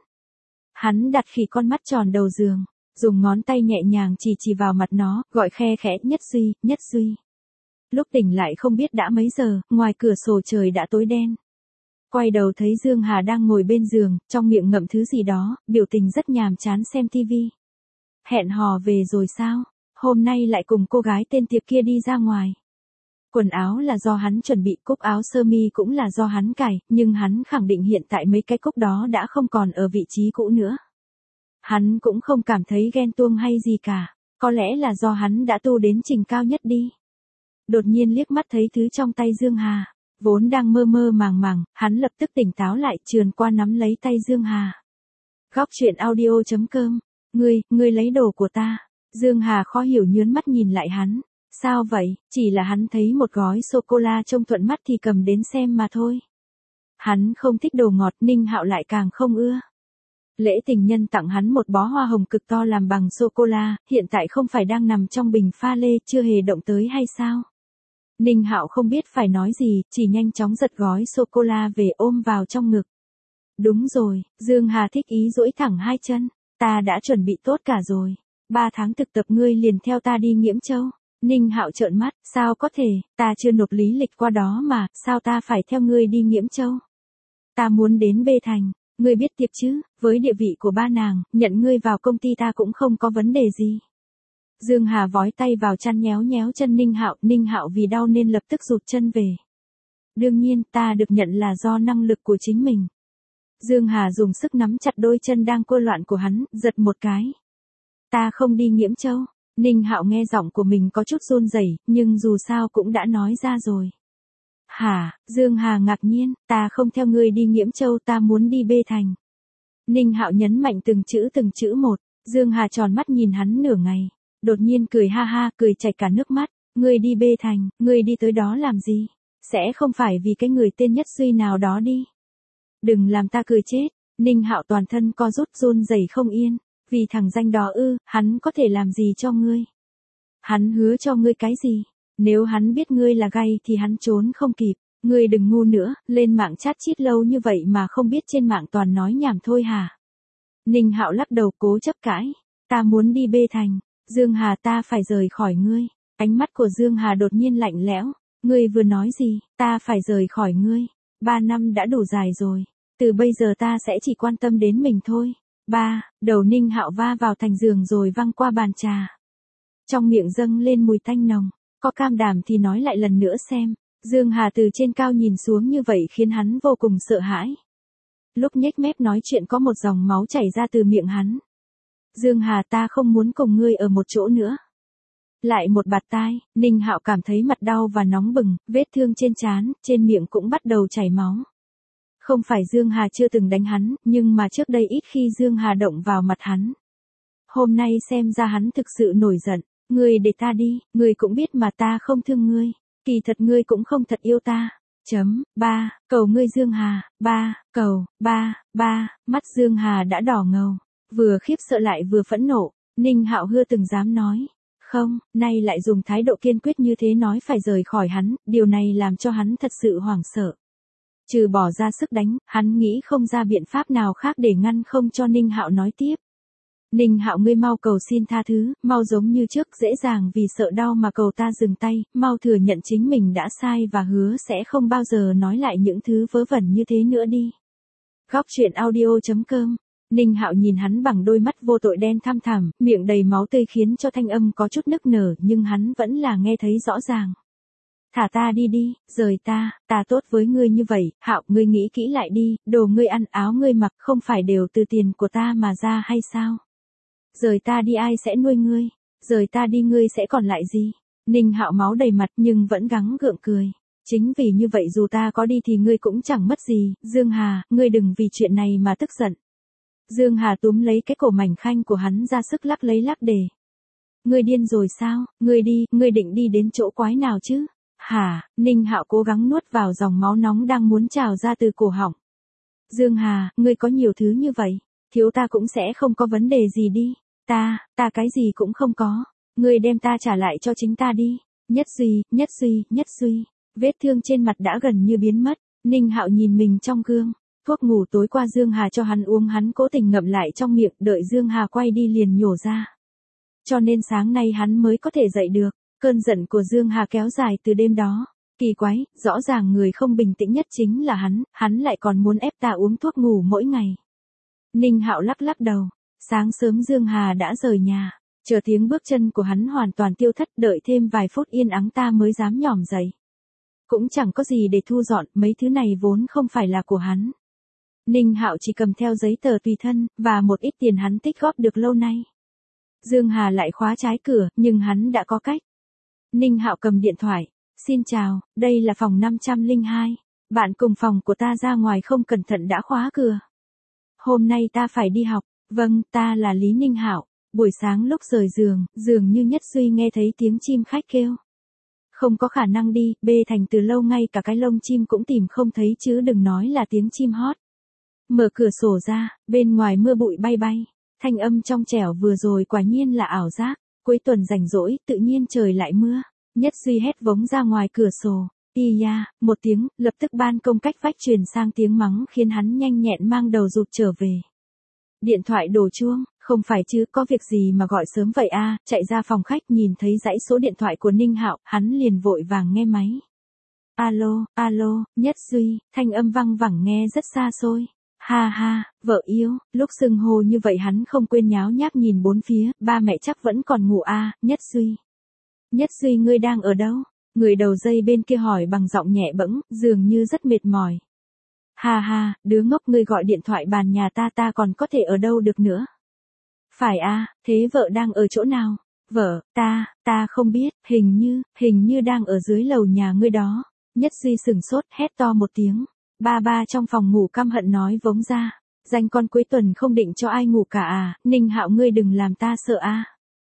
Hắn đặt khỉ con mắt tròn đầu giường, dùng ngón tay nhẹ nhàng chỉ vào mặt nó, gọi khe khẽ, Nhất Duy, Nhất Duy. Lúc tỉnh lại không biết đã mấy giờ, ngoài cửa sổ trời đã tối đen. Quay đầu thấy Dương Hà đang ngồi bên giường, trong miệng ngậm thứ gì đó, biểu tình rất nhàm chán xem tivi. Hẹn hò về rồi sao? Hôm nay lại cùng cô gái tên Tiệp kia đi ra ngoài. Quần áo là do hắn chuẩn bị, cúc áo sơ mi cũng là do hắn cài, nhưng hắn khẳng định hiện tại mấy cái cúc đó đã không còn ở vị trí cũ nữa. Hắn cũng không cảm thấy ghen tuông hay gì cả, có lẽ là do hắn đã tu đến trình cao nhất đi. Đột nhiên liếc mắt thấy thứ trong tay Dương Hà, vốn đang mơ mơ màng màng, hắn lập tức tỉnh táo lại, trườn qua nắm lấy tay Dương Hà. Góc truyện audio.com, ngươi lấy đồ của ta. Dương Hà khó hiểu nhướng mắt nhìn lại hắn. Sao vậy, chỉ là hắn thấy một gói sô-cô-la trông thuận mắt thì cầm đến xem mà thôi. Hắn không thích đồ ngọt, Ninh Hạo lại càng không ưa. Lễ tình nhân tặng hắn một bó hoa hồng cực to làm bằng sô-cô-la, hiện tại không phải đang nằm trong bình pha lê chưa hề động tới hay sao? Ninh Hạo không biết phải nói gì, chỉ nhanh chóng giật gói sô-cô-la về ôm vào trong ngực. Đúng rồi, Dương Hà thích ý duỗi thẳng hai chân, ta đã chuẩn bị tốt cả rồi. 3 tháng thực tập ngươi liền theo ta đi Nghiễm Châu. Ninh Hạo trợn mắt, sao có thể, ta chưa nộp lý lịch qua đó mà, sao ta phải theo ngươi đi Nghiễm Châu? Ta muốn đến Bê Thành, ngươi biết Tiệp chứ, với địa vị của ba nàng, nhận ngươi vào công ty ta cũng không có vấn đề gì. Dương Hà vói tay vào chăn nhéo nhéo chân Ninh Hạo vì đau nên lập tức rụt chân về. Đương nhiên, ta được nhận là do năng lực của chính mình. Dương Hà dùng sức nắm chặt đôi chân đang cô loạn của hắn, giật một cái. Ta không đi Nghiễm Châu. Ninh Hạo nghe giọng của mình có chút run rẩy, nhưng dù sao cũng đã nói ra rồi. Hả? Dương Hà ngạc nhiên, ta không theo ngươi đi Nghiễm Châu, ta muốn đi Bê Thành. Ninh Hạo nhấn mạnh từng chữ một. Dương Hà tròn mắt nhìn hắn nửa ngày, đột nhiên cười ha ha, cười chảy cả nước mắt. Ngươi đi Bê Thành, ngươi đi tới đó làm gì? Sẽ không phải vì cái người tên Nhất Duy nào đó đi. Đừng làm ta cười chết. Ninh Hạo toàn thân co rút run rẩy không yên. Vì thằng danh đó hắn có thể làm gì cho ngươi? Hắn hứa cho ngươi cái gì? Nếu hắn biết ngươi là gay thì hắn trốn không kịp. Ngươi đừng ngu nữa, lên mạng chat chít lâu như vậy mà không biết trên mạng toàn nói nhảm thôi hả? Ninh Hạo lắc đầu cố chấp cãi. Ta muốn đi Bê Thành. Dương Hà, ta phải rời khỏi ngươi. Ánh mắt của Dương Hà đột nhiên lạnh lẽo. Ngươi vừa nói gì? Ta phải rời khỏi ngươi. 3 năm đã đủ dài rồi. Từ bây giờ ta sẽ chỉ quan tâm đến mình thôi. Đầu Ninh Hạo va vào thành giường rồi văng qua bàn trà. Trong miệng dâng lên mùi tanh nồng, có cam đảm thì nói lại lần nữa xem. Dương Hà từ trên cao nhìn xuống như vậy khiến hắn vô cùng sợ hãi. Lúc nhếch mép nói chuyện có một dòng máu chảy ra từ miệng hắn. Dương Hà, ta không muốn cùng ngươi ở một chỗ nữa. Lại một bạt tai, Ninh Hạo cảm thấy mặt đau và nóng bừng, vết thương trên trán, trên miệng cũng bắt đầu chảy máu. Không phải Dương Hà chưa từng đánh hắn, nhưng mà trước đây ít khi Dương Hà động vào mặt hắn. Hôm nay xem ra hắn thực sự nổi giận. Ngươi để ta đi, ngươi cũng biết mà ta không thương ngươi. Kỳ thật ngươi cũng không thật yêu ta. Cầu ngươi Dương Hà. Mắt Dương Hà đã đỏ ngầu. Vừa khiếp sợ lại vừa phẫn nộ. Ninh Hạo hưa từng dám nói. Không, nay lại dùng thái độ kiên quyết như thế nói phải rời khỏi hắn. Điều này làm cho hắn thật sự hoảng sợ. Trừ bỏ ra sức đánh, hắn nghĩ không ra biện pháp nào khác để ngăn không cho Ninh Hạo nói tiếp. Ninh Hạo, ngươi mau cầu xin tha thứ, mau giống như trước dễ dàng vì sợ đau mà cầu ta dừng tay, mau thừa nhận chính mình đã sai và hứa sẽ không bao giờ nói lại những thứ vớ vẩn như thế nữa đi. Góc truyện audio.com. Ninh Hạo nhìn hắn bằng đôi mắt vô tội đen thăm thẳm, miệng đầy máu tươi khiến cho thanh âm có chút nức nở nhưng hắn vẫn là nghe thấy rõ ràng. Thả ta đi, rời ta tốt với ngươi như vậy, Hạo, ngươi nghĩ kỹ lại đi, đồ ngươi ăn, áo ngươi mặc không phải đều từ tiền của ta mà ra hay sao? Rời ta đi, ai sẽ nuôi ngươi? Rời ta đi, ngươi sẽ còn lại gì? Ninh Hạo máu đầy mặt nhưng vẫn gắng gượng cười. Chính vì như vậy dù ta có đi thì ngươi cũng chẳng mất gì, Dương Hà, ngươi đừng vì chuyện này mà tức giận. Dương Hà túm lấy cái cổ mảnh khanh của hắn ra sức lắc lấy lắc để. Ngươi điên rồi sao? Ngươi định đi đến chỗ quái nào chứ? Hả? Ninh Hạo cố gắng nuốt vào dòng máu nóng đang muốn trào ra từ cổ họng. Dương Hà, ngươi có nhiều thứ như vậy, thiếu ta cũng sẽ không có vấn đề gì đi. Ta cái gì cũng không có. Ngươi đem ta trả lại cho chính ta đi. Nhất Duy. Vết thương trên mặt đã gần như biến mất. Ninh Hạo nhìn mình trong gương. Thuốc ngủ tối qua Dương Hà cho hắn uống hắn cố tình ngậm lại trong miệng, đợi Dương Hà quay đi liền nhổ ra. Cho nên sáng nay hắn mới có thể dậy được. Cơn giận của Dương Hà kéo dài từ đêm đó. Kỳ quái, rõ ràng người không bình tĩnh nhất chính là hắn lại còn muốn ép ta uống thuốc ngủ mỗi ngày. Ninh Hạo lắc lắc đầu. Sáng sớm Dương Hà đã rời nhà. Chờ tiếng bước chân của hắn hoàn toàn tiêu thất, đợi thêm vài phút yên ắng ta mới dám nhỏm dậy. Cũng chẳng có gì để thu dọn, mấy thứ này vốn không phải là của hắn. Ninh Hạo chỉ cầm theo giấy tờ tùy thân, và một ít tiền hắn tích góp được lâu nay. Dương Hà lại khóa trái cửa, nhưng hắn đã có cách. Ninh Hạo cầm điện thoại. Xin chào, đây là phòng 502. Bạn cùng phòng của ta ra ngoài không cẩn thận đã khóa cửa. Hôm nay ta phải đi học. Vâng, ta là Lý Ninh Hạo. Buổi sáng lúc rời giường, dường như Nhất Duy nghe thấy tiếng chim khách kêu. Không có khả năng đi, bê thành từ lâu ngay cả cái lông chim cũng tìm không thấy chứ đừng nói là tiếng chim hót. Mở cửa sổ ra, bên ngoài mưa bụi bay bay. Thanh âm trong trẻo vừa rồi quả nhiên là ảo giác. Cuối tuần rảnh rỗi, tự nhiên trời lại mưa. Nhất Duy hét vống ra ngoài cửa sổ. Ya, một tiếng, lập tức ban công cách vách truyền sang tiếng mắng khiến hắn nhanh nhẹn mang đầu rụt trở về. Điện thoại đổ chuông, không phải chứ, có việc gì mà gọi sớm vậy a? Chạy ra phòng khách nhìn thấy dãy số điện thoại của Ninh Hạo, hắn liền vội vàng nghe máy. Alo, Nhất Duy, thanh âm văng vẳng nghe rất xa xôi. Ha, vợ yêu, lúc xưng hô như vậy hắn không quên nháo nhác nhìn bốn phía, ba mẹ chắc vẫn còn ngủ a, Nhất Duy. Nhất Duy ngươi đang ở đâu? Người đầu dây bên kia hỏi bằng giọng nhẹ bẫng, dường như rất mệt mỏi. Ha, đứa ngốc ngươi gọi điện thoại bàn nhà ta còn có thể ở đâu được nữa. Phải a, thế vợ đang ở chỗ nào? Vợ, ta không biết, hình như đang ở dưới lầu nhà ngươi đó. Nhất Duy sửng sốt hét to một tiếng. Ba trong phòng ngủ căm hận nói vống ra. Danh con cuối tuần không định cho ai ngủ cả à, Ninh Hạo ngươi đừng làm ta sợ a.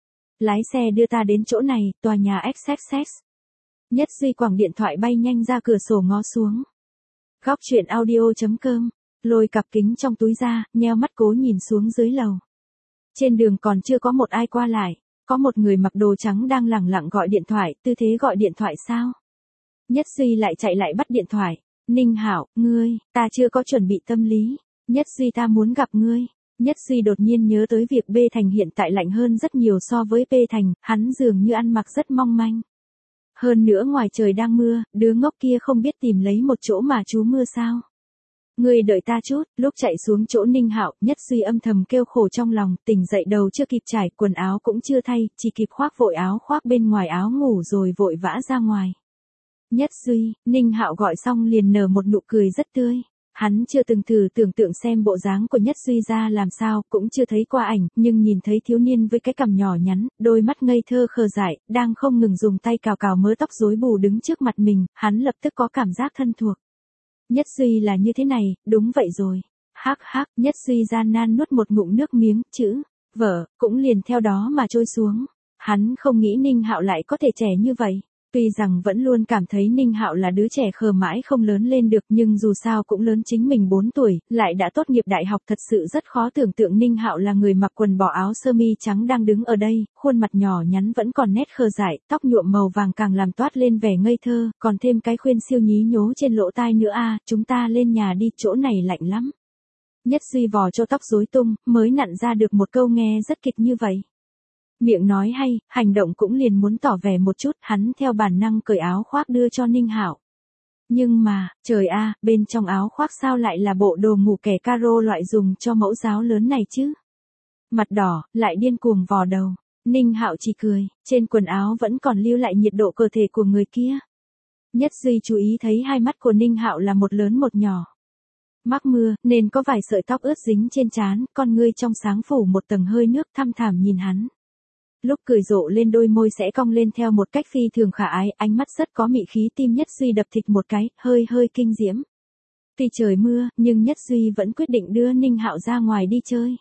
Lái xe đưa ta đến chỗ này, tòa nhà XXX. Nhất Duy quẳng điện thoại bay nhanh ra cửa sổ ngó xuống. Góc truyện audio.com, lôi cặp kính trong túi ra, nheo mắt cố nhìn xuống dưới lầu. Trên đường còn chưa có một ai qua lại, có một người mặc đồ trắng đang lẳng lặng gọi điện thoại, tư thế gọi điện thoại sao? Nhất Duy lại chạy lại bắt điện thoại. Ninh Hạo, ngươi, ta chưa có chuẩn bị tâm lý. Nhất Duy ta muốn gặp ngươi. Nhất Duy đột nhiên nhớ tới việc B Thành hiện tại lạnh hơn rất nhiều so với P Thành, hắn dường như ăn mặc rất mong manh. Hơn nữa ngoài trời đang mưa, đứa ngốc kia không biết tìm lấy một chỗ mà trú mưa sao. Ngươi đợi ta chút, lúc chạy xuống chỗ Ninh Hạo, Nhất Duy âm thầm kêu khổ trong lòng, tỉnh dậy đầu chưa kịp trải, quần áo cũng chưa thay, chỉ kịp khoác vội áo khoác bên ngoài áo ngủ rồi vội vã ra ngoài. Nhất Duy, Ninh Hạo gọi xong liền nở một nụ cười rất tươi. Hắn chưa từng thử tưởng tượng xem bộ dáng của Nhất Duy ra làm sao, cũng chưa thấy qua ảnh, nhưng nhìn thấy thiếu niên với cái cằm nhỏ nhắn, đôi mắt ngây thơ khờ dại, đang không ngừng dùng tay cào cào mớ tóc rối bù đứng trước mặt mình, hắn lập tức có cảm giác thân thuộc. Nhất Duy là như thế này, đúng vậy rồi. Hắc, Nhất Duy gian nan nuốt một ngụm nước miếng, chữ vợ cũng liền theo đó mà trôi xuống. Hắn không nghĩ Ninh Hạo lại có thể trẻ như vậy. Tuy rằng vẫn luôn cảm thấy Ninh Hạo là đứa trẻ khờ mãi không lớn lên được, nhưng dù sao cũng lớn chính mình 4 tuổi, lại đã tốt nghiệp đại học, thật sự rất khó tưởng tượng Ninh Hạo là người mặc quần bò áo sơ mi trắng đang đứng ở đây, khuôn mặt nhỏ nhắn vẫn còn nét khờ dại, tóc nhuộm màu vàng càng làm toát lên vẻ ngây thơ, còn thêm cái khuyên siêu nhí nhố trên lỗ tai nữa a, chúng ta lên nhà đi, chỗ này lạnh lắm. Nhất Duy vò cho tóc rối tung, mới nặn ra được một câu nghe rất kịch như vậy. Miệng nói hay, hành động cũng liền muốn tỏ vẻ một chút, hắn theo bản năng cởi áo khoác đưa cho Ninh Hạo. Nhưng mà, trời a, bên trong áo khoác sao lại là bộ đồ ngủ kẻ caro loại dùng cho mẫu giáo lớn này chứ? Mặt đỏ, lại điên cuồng vò đầu. Ninh Hạo chỉ cười, trên quần áo vẫn còn lưu lại nhiệt độ cơ thể của người kia. Nhất Duy chú ý thấy hai mắt của Ninh Hạo là một lớn một nhỏ. Mắc mưa, nên có vài sợi tóc ướt dính trên trán, con ngươi trong sáng phủ một tầng hơi nước, thăm thẳm nhìn hắn. Lúc cười rộ lên đôi môi sẽ cong lên theo một cách phi thường khả ái, ánh mắt rất có mị khí, tim Nhất Duy đập thịch một cái, hơi kinh diễm. Tuy trời mưa, nhưng Nhất Duy vẫn quyết định đưa Ninh Hạo ra ngoài đi chơi.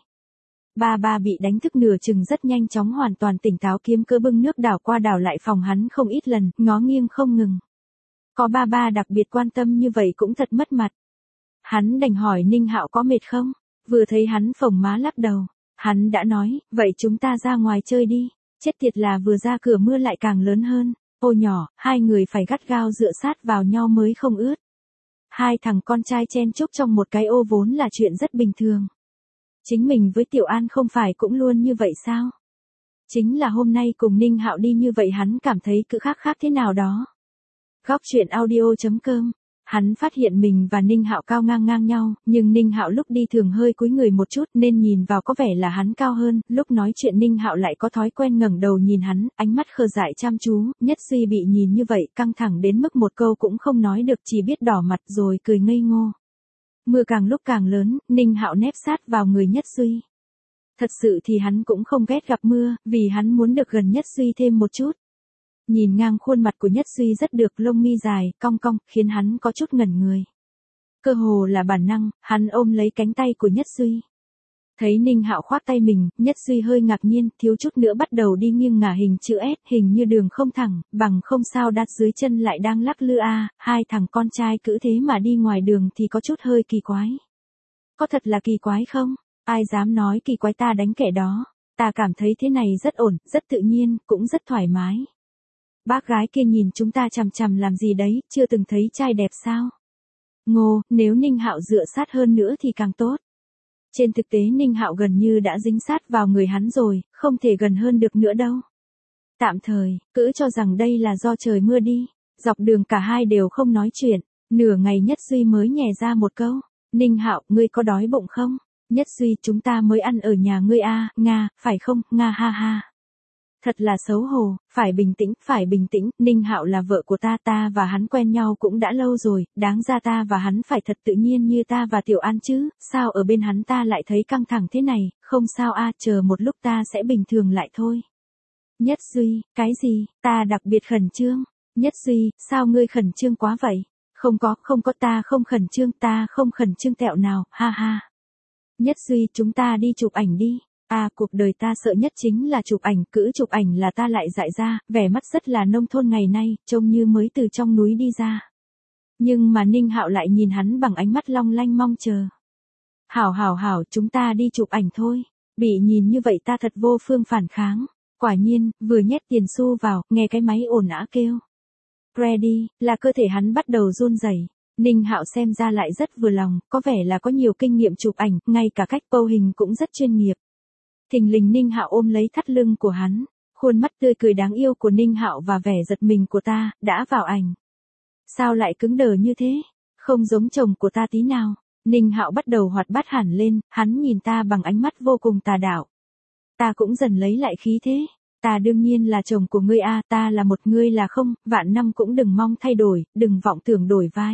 Ba bị đánh thức nửa chừng rất nhanh chóng hoàn toàn tỉnh táo, kiếm cớ bưng nước đảo qua đảo lại phòng hắn không ít lần, ngó nghiêng không ngừng. Có ba đặc biệt quan tâm như vậy cũng thật mất mặt. Hắn đành hỏi Ninh Hạo có mệt không? Vừa thấy hắn phồng má lắc đầu, hắn đã nói, vậy chúng ta ra ngoài chơi đi. Chết tiệt là vừa ra cửa mưa lại càng lớn hơn. Ô nhỏ, hai người phải gắt gao dựa sát vào nhau mới không ướt. Hai thằng con trai chen chúc trong một cái ô vốn là chuyện rất bình thường. Chính mình với Tiểu An không phải cũng luôn như vậy sao? Chính là hôm nay cùng Ninh Hạo đi như vậy hắn cảm thấy cứ khác khác thế nào đó. Góc truyện audio.com. Hắn phát hiện mình và Ninh Hạo cao ngang ngang nhau, nhưng Ninh Hạo lúc đi thường hơi cúi người một chút nên nhìn vào có vẻ là hắn cao hơn, lúc nói chuyện Ninh Hạo lại có thói quen ngẩng đầu nhìn hắn, ánh mắt khờ dại chăm chú, Nhất Duy bị nhìn như vậy, căng thẳng đến mức một câu cũng không nói được chỉ biết đỏ mặt rồi cười ngây ngô. Mưa càng lúc càng lớn, Ninh Hạo nép sát vào người Nhất Duy. Thật sự thì hắn cũng không ghét gặp mưa, vì hắn muốn được gần Nhất Duy thêm một chút. Nhìn ngang khuôn mặt của Nhất Duy rất được, lông mi dài, cong cong, khiến hắn có chút ngẩn người. Cơ hồ là bản năng, hắn ôm lấy cánh tay của Nhất Duy. Thấy Ninh Hạo khoác tay mình, Nhất Duy hơi ngạc nhiên, thiếu chút nữa bắt đầu đi nghiêng ngả hình chữ S, hình như đường không thẳng, bằng không sao đắt dưới chân lại đang lắc lư a. Hai thằng con trai cứ thế mà đi ngoài đường thì có chút hơi kỳ quái. Có thật là kỳ quái không? Ai dám nói kỳ quái ta đánh kẻ đó. Ta cảm thấy thế này rất ổn, rất tự nhiên, cũng rất thoải mái. Bác gái kia nhìn chúng ta chằm chằm làm gì đấy, chưa từng thấy trai đẹp sao? Ngô, nếu Ninh Hạo dựa sát hơn nữa thì càng tốt. Trên thực tế Ninh Hạo gần như đã dính sát vào người hắn rồi, không thể gần hơn được nữa đâu. Tạm thời, cứ cho rằng đây là do trời mưa đi. Dọc đường cả hai đều không nói chuyện, nửa ngày Nhất Duy mới nhè ra một câu. Ninh Hạo, ngươi có đói bụng không? Nhất Duy, chúng ta mới ăn ở nhà ngươi a, Nga, phải không, Nga ha ha. Thật là xấu hổ, phải bình tĩnh, Ninh Hạo là vợ của ta và hắn quen nhau cũng đã lâu rồi, đáng ra ta và hắn phải thật tự nhiên như ta và Tiểu An chứ, sao ở bên hắn ta lại thấy căng thẳng thế này, không sao a, chờ một lúc ta sẽ bình thường lại thôi. Nhất Duy, cái gì, ta đặc biệt khẩn trương. Nhất Duy, sao ngươi khẩn trương quá vậy? Không có ta không khẩn trương tẹo nào, ha ha. Nhất Duy, chúng ta đi chụp ảnh đi. Cuộc đời ta sợ nhất chính là chụp ảnh, cữ chụp ảnh là ta lại dại ra, vẻ mắt rất là nông thôn ngày nay, trông như mới từ trong núi đi ra. Nhưng mà Ninh Hạo lại nhìn hắn bằng ánh mắt long lanh mong chờ. Hảo, chúng ta đi chụp ảnh thôi. Bị nhìn như vậy ta thật vô phương phản kháng. Quả nhiên, vừa nhét tiền xu vào, nghe cái máy ồn ào kêu. Ready, là cơ thể hắn bắt đầu run rẩy. Ninh Hạo xem ra lại rất vừa lòng, có vẻ là có nhiều kinh nghiệm chụp ảnh, ngay cả cách pose hình cũng rất chuyên nghiệp. Thình lình Ninh Hạo ôm lấy thắt lưng của hắn, khuôn mắt tươi cười đáng yêu của Ninh Hạo và vẻ giật mình của ta, đã vào ảnh. Sao lại cứng đờ như thế? Không giống chồng của ta tí nào. Ninh Hạo bắt đầu hoạt bát hẳn lên, hắn nhìn ta bằng ánh mắt vô cùng tà đạo. Ta cũng dần lấy lại khí thế. Ta đương nhiên là chồng của ngươi a, ta là một, ngươi là không, vạn năm cũng đừng mong thay đổi, đừng vọng tưởng đổi vai.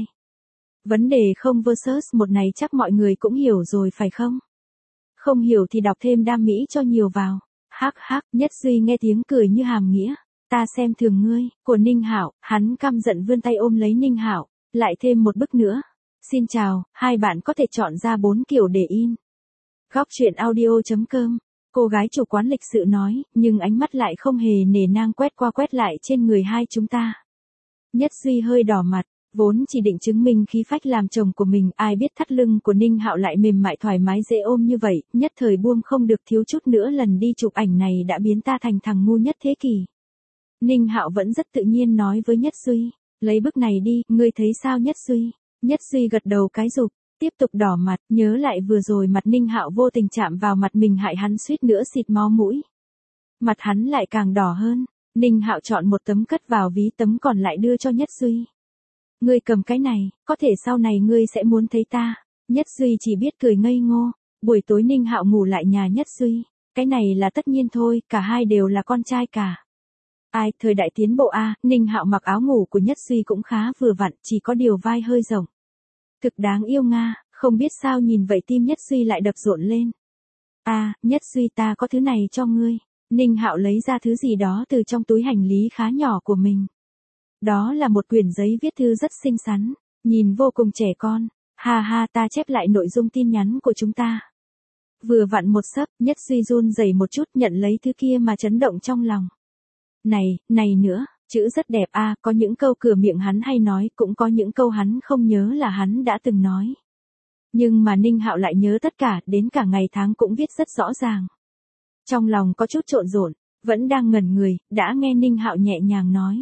Vấn đề không versus một này chắc mọi người cũng hiểu rồi phải không? Không hiểu thì đọc thêm đam mỹ cho nhiều vào. Hắc, Nhất Duy nghe tiếng cười như hàm nghĩa. Ta xem thường ngươi, của Ninh Hạo, hắn căm giận vươn tay ôm lấy Ninh Hạo, lại thêm một bức nữa. Xin chào, hai bạn có thể chọn ra 4 kiểu để in. Góc truyện audio.com. Cô gái chủ quán lịch sự nói, nhưng ánh mắt lại không hề nể nang quét qua quét lại trên người hai chúng ta. Nhất Duy hơi đỏ mặt. Vốn chỉ định chứng minh khí phách làm chồng của mình, ai biết thắt lưng của Ninh Hạo lại mềm mại thoải mái dễ ôm như vậy, nhất thời buông không được, thiếu chút nữa lần đi chụp ảnh này đã biến ta thành thằng ngu nhất thế kỷ. Ninh Hạo vẫn rất tự nhiên nói với Nhất Duy, lấy bức này đi, ngươi thấy sao Nhất Duy? Nhất Duy gật đầu cái rụp, tiếp tục đỏ mặt, nhớ lại vừa rồi mặt Ninh Hạo vô tình chạm vào mặt mình hại hắn suýt nữa xịt máu mũi. Mặt hắn lại càng đỏ hơn, Ninh Hạo chọn một tấm cất vào ví, tấm còn lại đưa cho Nhất Duy. Ngươi cầm cái này, có thể sau này ngươi sẽ muốn thấy ta. Nhất Duy chỉ biết cười ngây ngô. Buổi tối Ninh Hạo ngủ lại nhà Nhất Duy. Cái này là tất nhiên thôi, cả hai đều là con trai cả. Thời đại tiến bộ a, Ninh Hạo mặc áo ngủ của Nhất Duy cũng khá vừa vặn, chỉ có điều vai hơi rộng. Thực đáng yêu Nga, không biết sao nhìn vậy tim Nhất Duy lại đập rộn lên. Nhất Duy ta có thứ này cho ngươi. Ninh Hạo lấy ra thứ gì đó từ trong túi hành lý khá nhỏ của mình. Đó là một quyển giấy viết thư rất xinh xắn, nhìn vô cùng trẻ con. Ta chép lại nội dung tin nhắn của chúng ta. Vừa vặn một sấp, Nhất Duy run rẩy một chút nhận lấy thứ kia mà chấn động trong lòng. Này nữa, chữ rất đẹp có những câu cửa miệng hắn hay nói, cũng có những câu hắn không nhớ là hắn đã từng nói. Nhưng mà Ninh Hạo lại nhớ tất cả, đến cả ngày tháng cũng viết rất rõ ràng. Trong lòng có chút trộn rộn, vẫn đang ngẩn người, đã nghe Ninh Hạo nhẹ nhàng nói.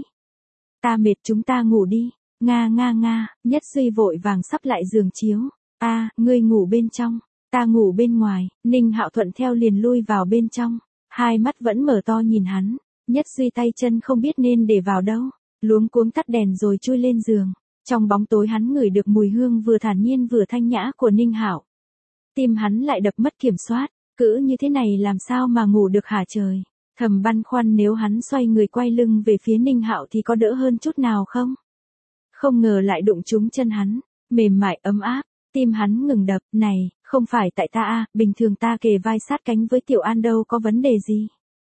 Ta mệt, chúng ta ngủ đi. Nga nga nga, Nhất Duy vội vàng sắp lại giường chiếu. A, ngươi ngủ bên trong, ta ngủ bên ngoài. Ninh Hạo thuận theo liền lui vào bên trong, hai mắt vẫn mở to nhìn hắn. Nhất Duy tay chân không biết nên để vào đâu, luống cuống tắt đèn rồi chui lên giường. Trong bóng tối hắn ngửi được mùi hương vừa thản nhiên vừa thanh nhã của Ninh Hạo. Tim hắn lại đập mất kiểm soát, cứ như thế này làm sao mà ngủ được hả trời. Thầm băn khoăn nếu hắn xoay người quay lưng về phía Ninh Hạo thì có đỡ hơn chút nào không? Không ngờ lại đụng trúng chân hắn, mềm mại ấm áp, tim hắn ngừng đập. Này, không phải tại ta à, bình thường ta kề vai sát cánh với Tiểu An đâu có vấn đề gì.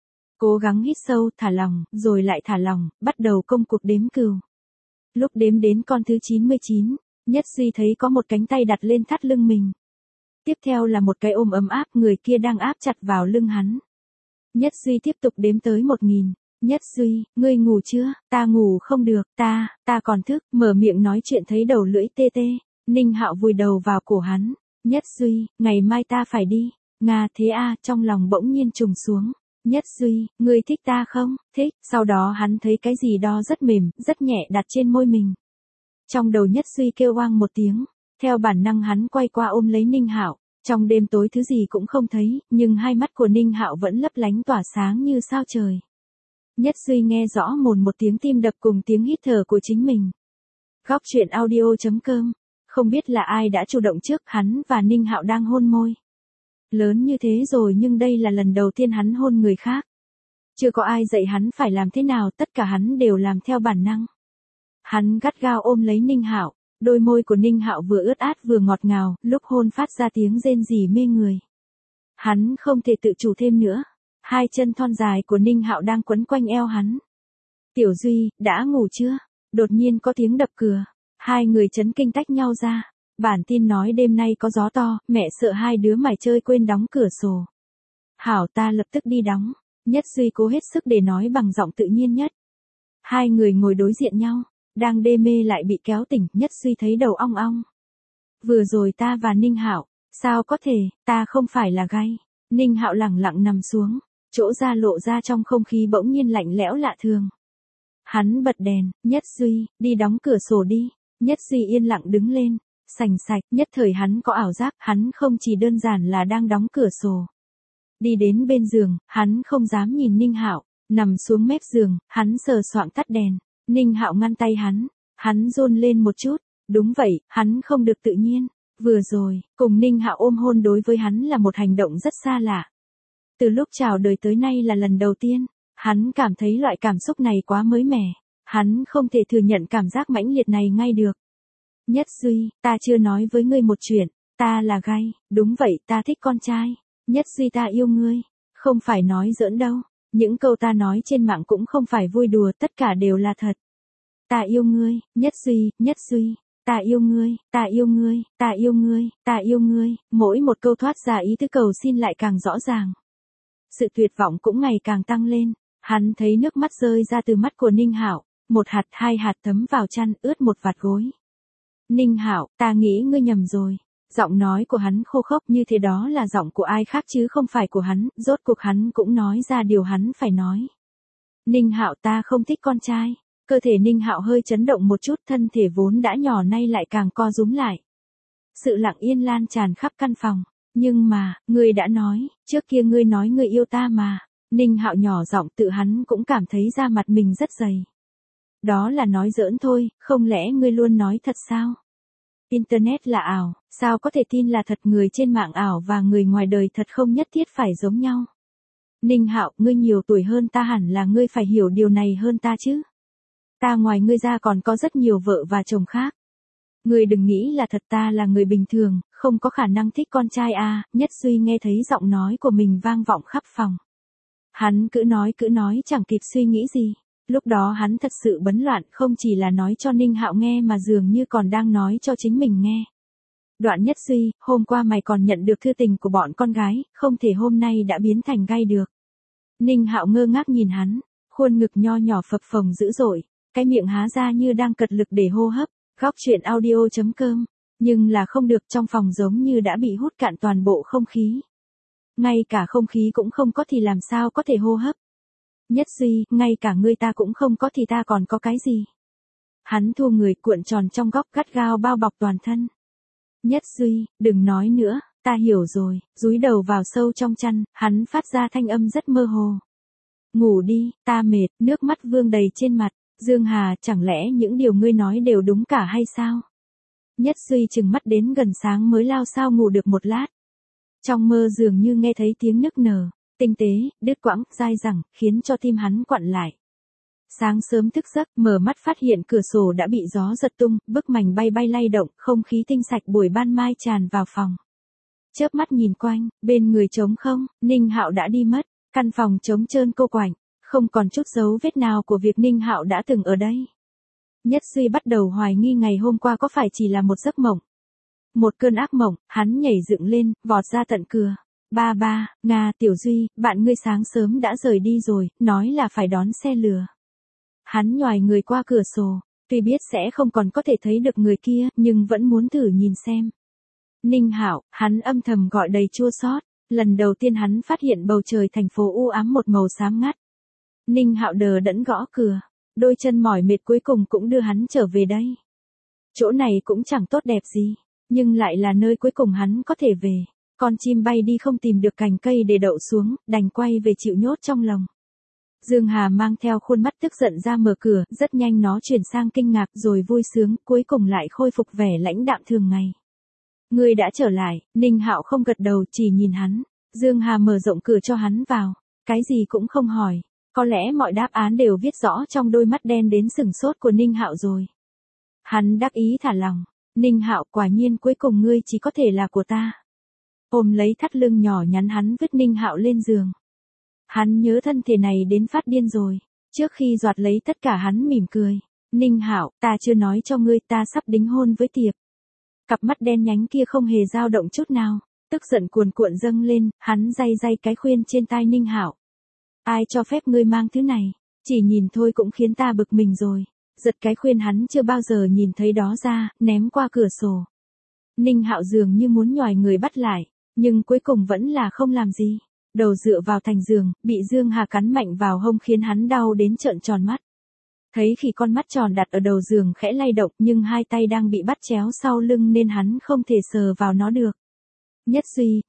Cố gắng hít sâu, thả lỏng, rồi lại thả lỏng, bắt đầu công cuộc đếm cừu. Lúc đếm đến con thứ 99, Nhất Duy thấy có một cánh tay đặt lên thắt lưng mình. Tiếp theo là một cái ôm ấm áp, người kia đang áp chặt vào lưng hắn. Nhất Duy tiếp tục đếm tới 1000. Nhất Duy, ngươi ngủ chưa? Ta ngủ không được, ta còn thức. Mở miệng nói chuyện thấy đầu lưỡi tê tê. Ninh Hạo vùi đầu vào cổ hắn. Nhất Duy, ngày mai ta phải đi. Nga thế à, trong lòng bỗng nhiên trùng xuống. Nhất Duy, ngươi thích ta không? Thích. Sau đó hắn thấy cái gì đó rất mềm, rất nhẹ đặt trên môi mình. Trong đầu Nhất Duy kêu oang một tiếng. Theo bản năng hắn quay qua ôm lấy Ninh Hạo. Trong đêm tối thứ gì cũng không thấy, nhưng hai mắt của Ninh Hạo vẫn lấp lánh tỏa sáng như sao trời. Nhất Duy nghe rõ một tiếng tim đập cùng tiếng hít thở của chính mình. Góc truyện audio.com. Không biết là ai đã chủ động trước, hắn và Ninh Hạo đang hôn môi. Lớn như thế rồi nhưng đây là lần đầu tiên hắn hôn người khác. Chưa có ai dạy hắn phải làm thế nào, tất cả hắn đều làm theo bản năng. Hắn gắt gao ôm lấy Ninh Hạo, đôi môi của Ninh Hạo vừa ướt át vừa ngọt ngào, lúc hôn phát ra tiếng rên rỉ mê người. Hắn không thể tự chủ thêm nữa. Hai chân thon dài của Ninh Hạo đang quấn quanh eo hắn. Tiểu Duy, đã ngủ chưa? Đột nhiên có tiếng đập cửa. Hai người chấn kinh tách nhau ra. Bản tin nói đêm nay có gió to, mẹ sợ hai đứa mày chơi quên đóng cửa sổ. Hảo, ta lập tức đi đóng. Nhất Duy cố hết sức để nói bằng giọng tự nhiên nhất. Hai người ngồi đối diện nhau, đang đê mê lại bị kéo tỉnh. Nhất Duy thấy đầu ong ong. Vừa rồi ta và Ninh Hạo, sao có thể, ta không phải là gay. Ninh Hạo lẳng lặng nằm xuống, chỗ da lộ ra trong không khí bỗng nhiên lạnh lẽo lạ thường. Hắn bật đèn. Nhất Duy, đi đóng cửa sổ đi. Nhất Duy yên lặng đứng lên, sành sạch. Nhất thời hắn có ảo giác, hắn không chỉ đơn giản là đang đóng cửa sổ. Đi đến bên giường, hắn không dám nhìn Ninh Hạo, nằm xuống mép giường, hắn sờ soạng tắt đèn. Ninh Hạo ngăn tay hắn run lên một chút. Đúng vậy, hắn không được tự nhiên. Vừa rồi, cùng Ninh Hạo ôm hôn đối với hắn là một hành động rất xa lạ. Từ lúc chào đời tới nay là lần đầu tiên, hắn cảm thấy loại cảm xúc này quá mới mẻ. Hắn không thể thừa nhận cảm giác mãnh liệt này ngay được. Nhất Duy, ta chưa nói với ngươi một chuyện, ta là gay. Đúng vậy, ta thích con trai. Nhất Duy, ta yêu ngươi. Không phải nói giỡn đâu. Những câu ta nói trên mạng cũng không phải vui đùa, tất cả đều là thật. Ta yêu ngươi, Nhất Duy. Ta yêu ngươi, ta yêu ngươi, ta yêu ngươi, ta yêu ngươi. Mỗi một câu thoát ra ý tứ cầu xin lại càng rõ ràng. Sự tuyệt vọng cũng ngày càng tăng lên. Hắn thấy nước mắt rơi ra từ mắt của Ninh Hạo, một hạt hai hạt thấm vào chăn, ướt một vạt gối. Ninh Hạo, ta nghĩ ngươi nhầm rồi. Giọng nói của hắn khô khốc như thế, đó là giọng của ai khác chứ không phải của hắn. Rốt cuộc hắn cũng nói ra điều hắn phải nói. Ninh Hạo, ta không thích con trai. Cơ thể Ninh Hạo hơi chấn động một chút, thân thể vốn đã nhỏ nay lại càng co rúm lại. Sự lặng yên lan tràn khắp căn phòng. Nhưng mà, ngươi đã nói, trước kia ngươi nói ngươi yêu ta mà. Ninh Hạo nhỏ giọng, tự hắn cũng cảm thấy da mặt mình rất dày. Đó là nói giỡn thôi, không lẽ ngươi luôn nói thật sao? Internet là ảo, sao có thể tin là thật? Người trên mạng ảo và người ngoài đời thật không nhất thiết phải giống nhau. Ninh Hạo, ngươi nhiều tuổi hơn ta, hẳn là ngươi phải hiểu điều này hơn ta chứ. Ta ngoài ngươi ra còn có rất nhiều vợ và chồng khác. Ngươi đừng nghĩ là thật, ta là người bình thường, không có khả năng thích con trai à. Nhất Duy nghe thấy giọng nói của mình vang vọng khắp phòng. Hắn cứ nói chẳng kịp suy nghĩ gì. Lúc đó hắn thật sự bấn loạn, không chỉ là nói cho Ninh Hạo nghe mà dường như còn đang nói cho chính mình nghe. Đoạn. Nhất Duy, hôm qua mày còn nhận được thư tình của bọn con gái, không thể hôm nay đã biến thành gay được. Ninh Hạo ngơ ngác nhìn hắn, khuôn ngực nho nhỏ phập phồng dữ dội, cái miệng há ra như đang cật lực để hô hấp. Góc truyện audio.com Nhưng là không được, trong phòng giống như đã bị hút cạn toàn bộ không khí. Ngay cả không khí cũng không có thì làm sao có thể hô hấp. Nhất Duy, ngay cả ngươi ta cũng không có thì ta còn có cái gì. Hắn thu người cuộn tròn trong góc gắt gao bao bọc toàn thân. Nhất Duy, đừng nói nữa, ta hiểu rồi, dúi đầu vào sâu trong chăn, hắn phát ra thanh âm rất mơ hồ. Ngủ đi, ta mệt, nước mắt vương đầy trên mặt. Dương Hà, chẳng lẽ những điều ngươi nói đều đúng cả hay sao? Nhất Duy chừng mắt đến gần sáng mới lao sao ngủ được một lát. Trong mơ dường như nghe thấy tiếng nức nở, tinh tế, đứt quãng, dai dẳng, khiến cho tim hắn quặn lại. Sáng sớm thức giấc, mở mắt phát hiện cửa sổ đã bị gió giật tung, bức mảnh bay bay lay động, không khí tinh sạch buổi ban mai tràn vào phòng. Chớp mắt nhìn quanh, bên người trống không, Ninh Hạo đã đi mất, căn phòng trống trơn cô quạnh, không còn chút dấu vết nào của việc Ninh Hạo đã từng ở đây. Nhất Duy bắt đầu hoài nghi ngày hôm qua có phải chỉ là một giấc mộng. Một cơn ác mộng, hắn nhảy dựng lên, vọt ra tận cửa. Ba ba, Nga, Tiểu Duy, bạn ngươi sáng sớm đã rời đi rồi, nói là phải đón xe lừa. Hắn nhoài người qua cửa sổ, tuy biết sẽ không còn có thể thấy được người kia, nhưng vẫn muốn thử nhìn xem. Ninh Hạo, hắn âm thầm gọi đầy chua xót. Lần đầu tiên hắn phát hiện bầu trời thành phố u ám một màu xám ngắt. Ninh Hạo đờ đẫn gõ cửa, đôi chân mỏi mệt cuối cùng cũng đưa hắn trở về đây. Chỗ này cũng chẳng tốt đẹp gì, nhưng lại là nơi cuối cùng hắn có thể về. Con chim bay đi không tìm được cành cây để đậu xuống, đành quay về chịu nhốt trong lồng. Dương Hà mang theo khuôn mắt tức giận ra mở cửa, rất nhanh nó chuyển sang kinh ngạc rồi vui sướng, cuối cùng lại khôi phục vẻ lãnh đạm thường ngày. Ngươi đã trở lại, Ninh Hạo không gật đầu chỉ nhìn hắn. Dương Hà mở rộng cửa cho hắn vào, cái gì cũng không hỏi. Có lẽ mọi đáp án đều viết rõ trong đôi mắt đen đến sừng sốt của Ninh Hạo rồi. Hắn đắc ý thả lòng. Ninh Hạo, quả nhiên cuối cùng ngươi chỉ có thể là của ta. Ôm lấy thắt lưng nhỏ nhắn hắn vứt Ninh Hạo lên giường. Hắn nhớ thân thể này đến phát điên rồi. Trước khi đoạt lấy tất cả hắn mỉm cười. Ninh Hạo, ta chưa nói cho ngươi, ta sắp đính hôn với Tiệp. Cặp mắt đen nhánh kia không hề dao động chút nào, tức giận cuồn cuộn dâng lên, hắn day day cái khuyên trên tai Ninh Hạo. Ai cho phép ngươi mang thứ này, chỉ nhìn thôi cũng khiến ta bực mình rồi. Giật cái khuyên hắn chưa bao giờ nhìn thấy đó ra, ném qua cửa sổ. Ninh Hạo dường như muốn nhòi người bắt lại, nhưng cuối cùng vẫn là không làm gì. Đầu dựa vào thành giường, bị Dương Hà cắn mạnh vào hông khiến hắn đau đến trợn tròn mắt. Thấy khi con mắt tròn đặt ở đầu giường khẽ lay động nhưng hai tay đang bị bắt chéo sau lưng nên hắn không thể sờ vào nó được. Nhất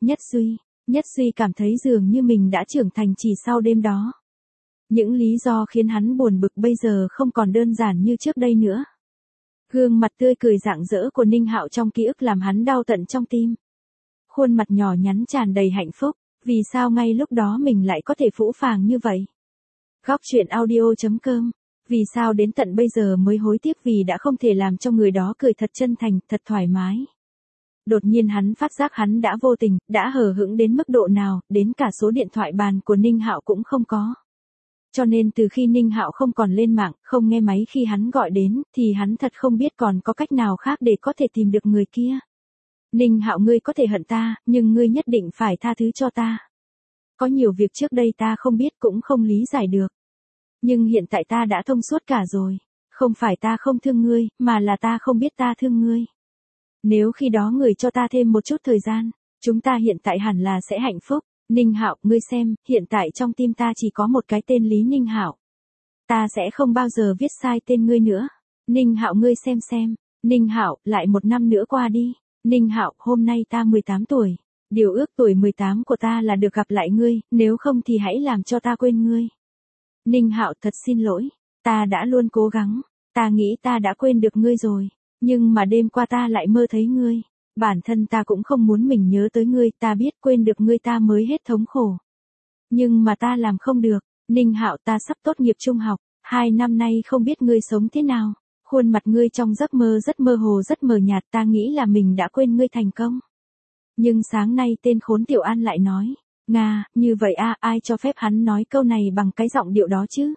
Duy cảm thấy dường như mình đã trưởng thành chỉ sau đêm đó. Những lý do khiến hắn buồn bực bây giờ không còn đơn giản như trước đây nữa. Gương mặt tươi cười rạng rỡ của Ninh Hạo trong ký ức làm hắn đau tận trong tim. Khuôn mặt nhỏ nhắn tràn đầy hạnh phúc, vì sao ngay lúc đó mình lại có thể phũ phàng như vậy? Góc truyện audio.com. Vì sao đến tận bây giờ mới hối tiếc vì đã không thể làm cho người đó cười thật chân thành, thật thoải mái. Đột nhiên hắn phát giác hắn đã vô tình, đã hờ hững đến mức độ nào, đến cả số điện thoại bàn của Ninh Hạo cũng không có. Cho nên từ khi Ninh Hạo không còn lên mạng, không nghe máy khi hắn gọi đến, thì hắn thật không biết còn có cách nào khác để có thể tìm được người kia. Ninh Hạo, ngươi có thể hận ta, nhưng ngươi nhất định phải tha thứ cho ta. Có nhiều việc trước đây ta không biết cũng không lý giải được. Nhưng hiện tại ta đã thông suốt cả rồi. Không phải ta không thương ngươi, mà là ta không biết ta thương ngươi. Nếu khi đó người cho ta thêm một chút thời gian, chúng ta hiện tại hẳn là sẽ hạnh phúc. Ninh Hạo, ngươi xem, hiện tại trong tim ta chỉ có một cái tên Lý Ninh Hạo. Ta sẽ không bao giờ viết sai tên ngươi nữa. Ninh Hạo, ngươi xem. Ninh Hạo, lại một năm nữa qua đi. Ninh Hạo, hôm nay ta 18 tuổi. Điều ước tuổi 18 của ta là được gặp lại ngươi, nếu không thì hãy làm cho ta quên ngươi. Ninh Hạo, thật xin lỗi, ta đã luôn cố gắng, ta nghĩ ta đã quên được ngươi rồi, nhưng mà đêm qua ta lại mơ thấy ngươi. Bản thân ta cũng không muốn mình nhớ tới ngươi, ta biết quên được ngươi ta mới hết thống khổ. Nhưng mà ta làm không được. Ninh Hạo, ta sắp tốt nghiệp trung học, 2 năm nay không biết ngươi sống thế nào. Khuôn mặt ngươi trong giấc mơ rất mơ hồ rất mờ nhạt, ta nghĩ là mình đã quên ngươi thành công. Nhưng sáng nay tên khốn Tiểu An lại nói, Nga, như vậy à, ai cho phép hắn nói câu này bằng cái giọng điệu đó chứ?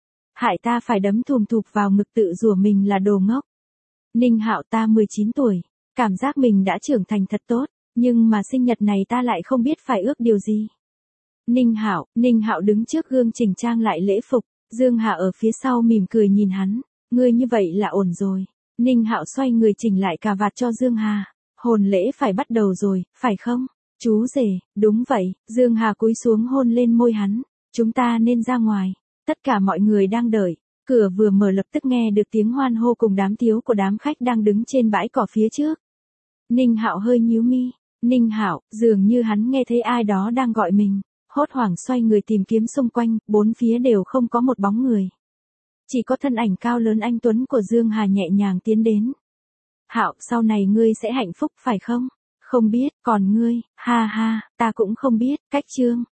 Hại ta phải đấm thùm thụp vào ngực tự rủa mình là đồ ngốc. Ninh Hạo, ta 19 tuổi, cảm giác mình đã trưởng thành thật tốt, nhưng mà sinh nhật này ta lại không biết phải ước điều gì. Ninh Hạo đứng trước gương chỉnh trang lại lễ phục, Dương Hà ở phía sau mỉm cười nhìn hắn, ngươi như vậy là ổn rồi. Ninh Hạo xoay người chỉnh lại cà vạt cho Dương Hà. Hôn lễ phải bắt đầu rồi, phải không? Chú rể, đúng vậy, Dương Hà cúi xuống hôn lên môi hắn. Chúng ta nên ra ngoài. Tất cả mọi người đang đợi. Cửa vừa mở lập tức nghe được tiếng hoan hô cùng đám tiếu của đám khách đang đứng trên bãi cỏ phía trước. Ninh Hạo hơi nhíu mi. Ninh Hạo, dường như hắn nghe thấy ai đó đang gọi mình. Hốt hoảng xoay người tìm kiếm xung quanh, bốn phía đều không có một bóng người. Chỉ có thân ảnh cao lớn anh tuấn của Dương Hà nhẹ nhàng tiến đến. Hạo, sau này ngươi sẽ hạnh phúc phải không? Không biết, còn ngươi, ha ha, ta cũng không biết, cách chương.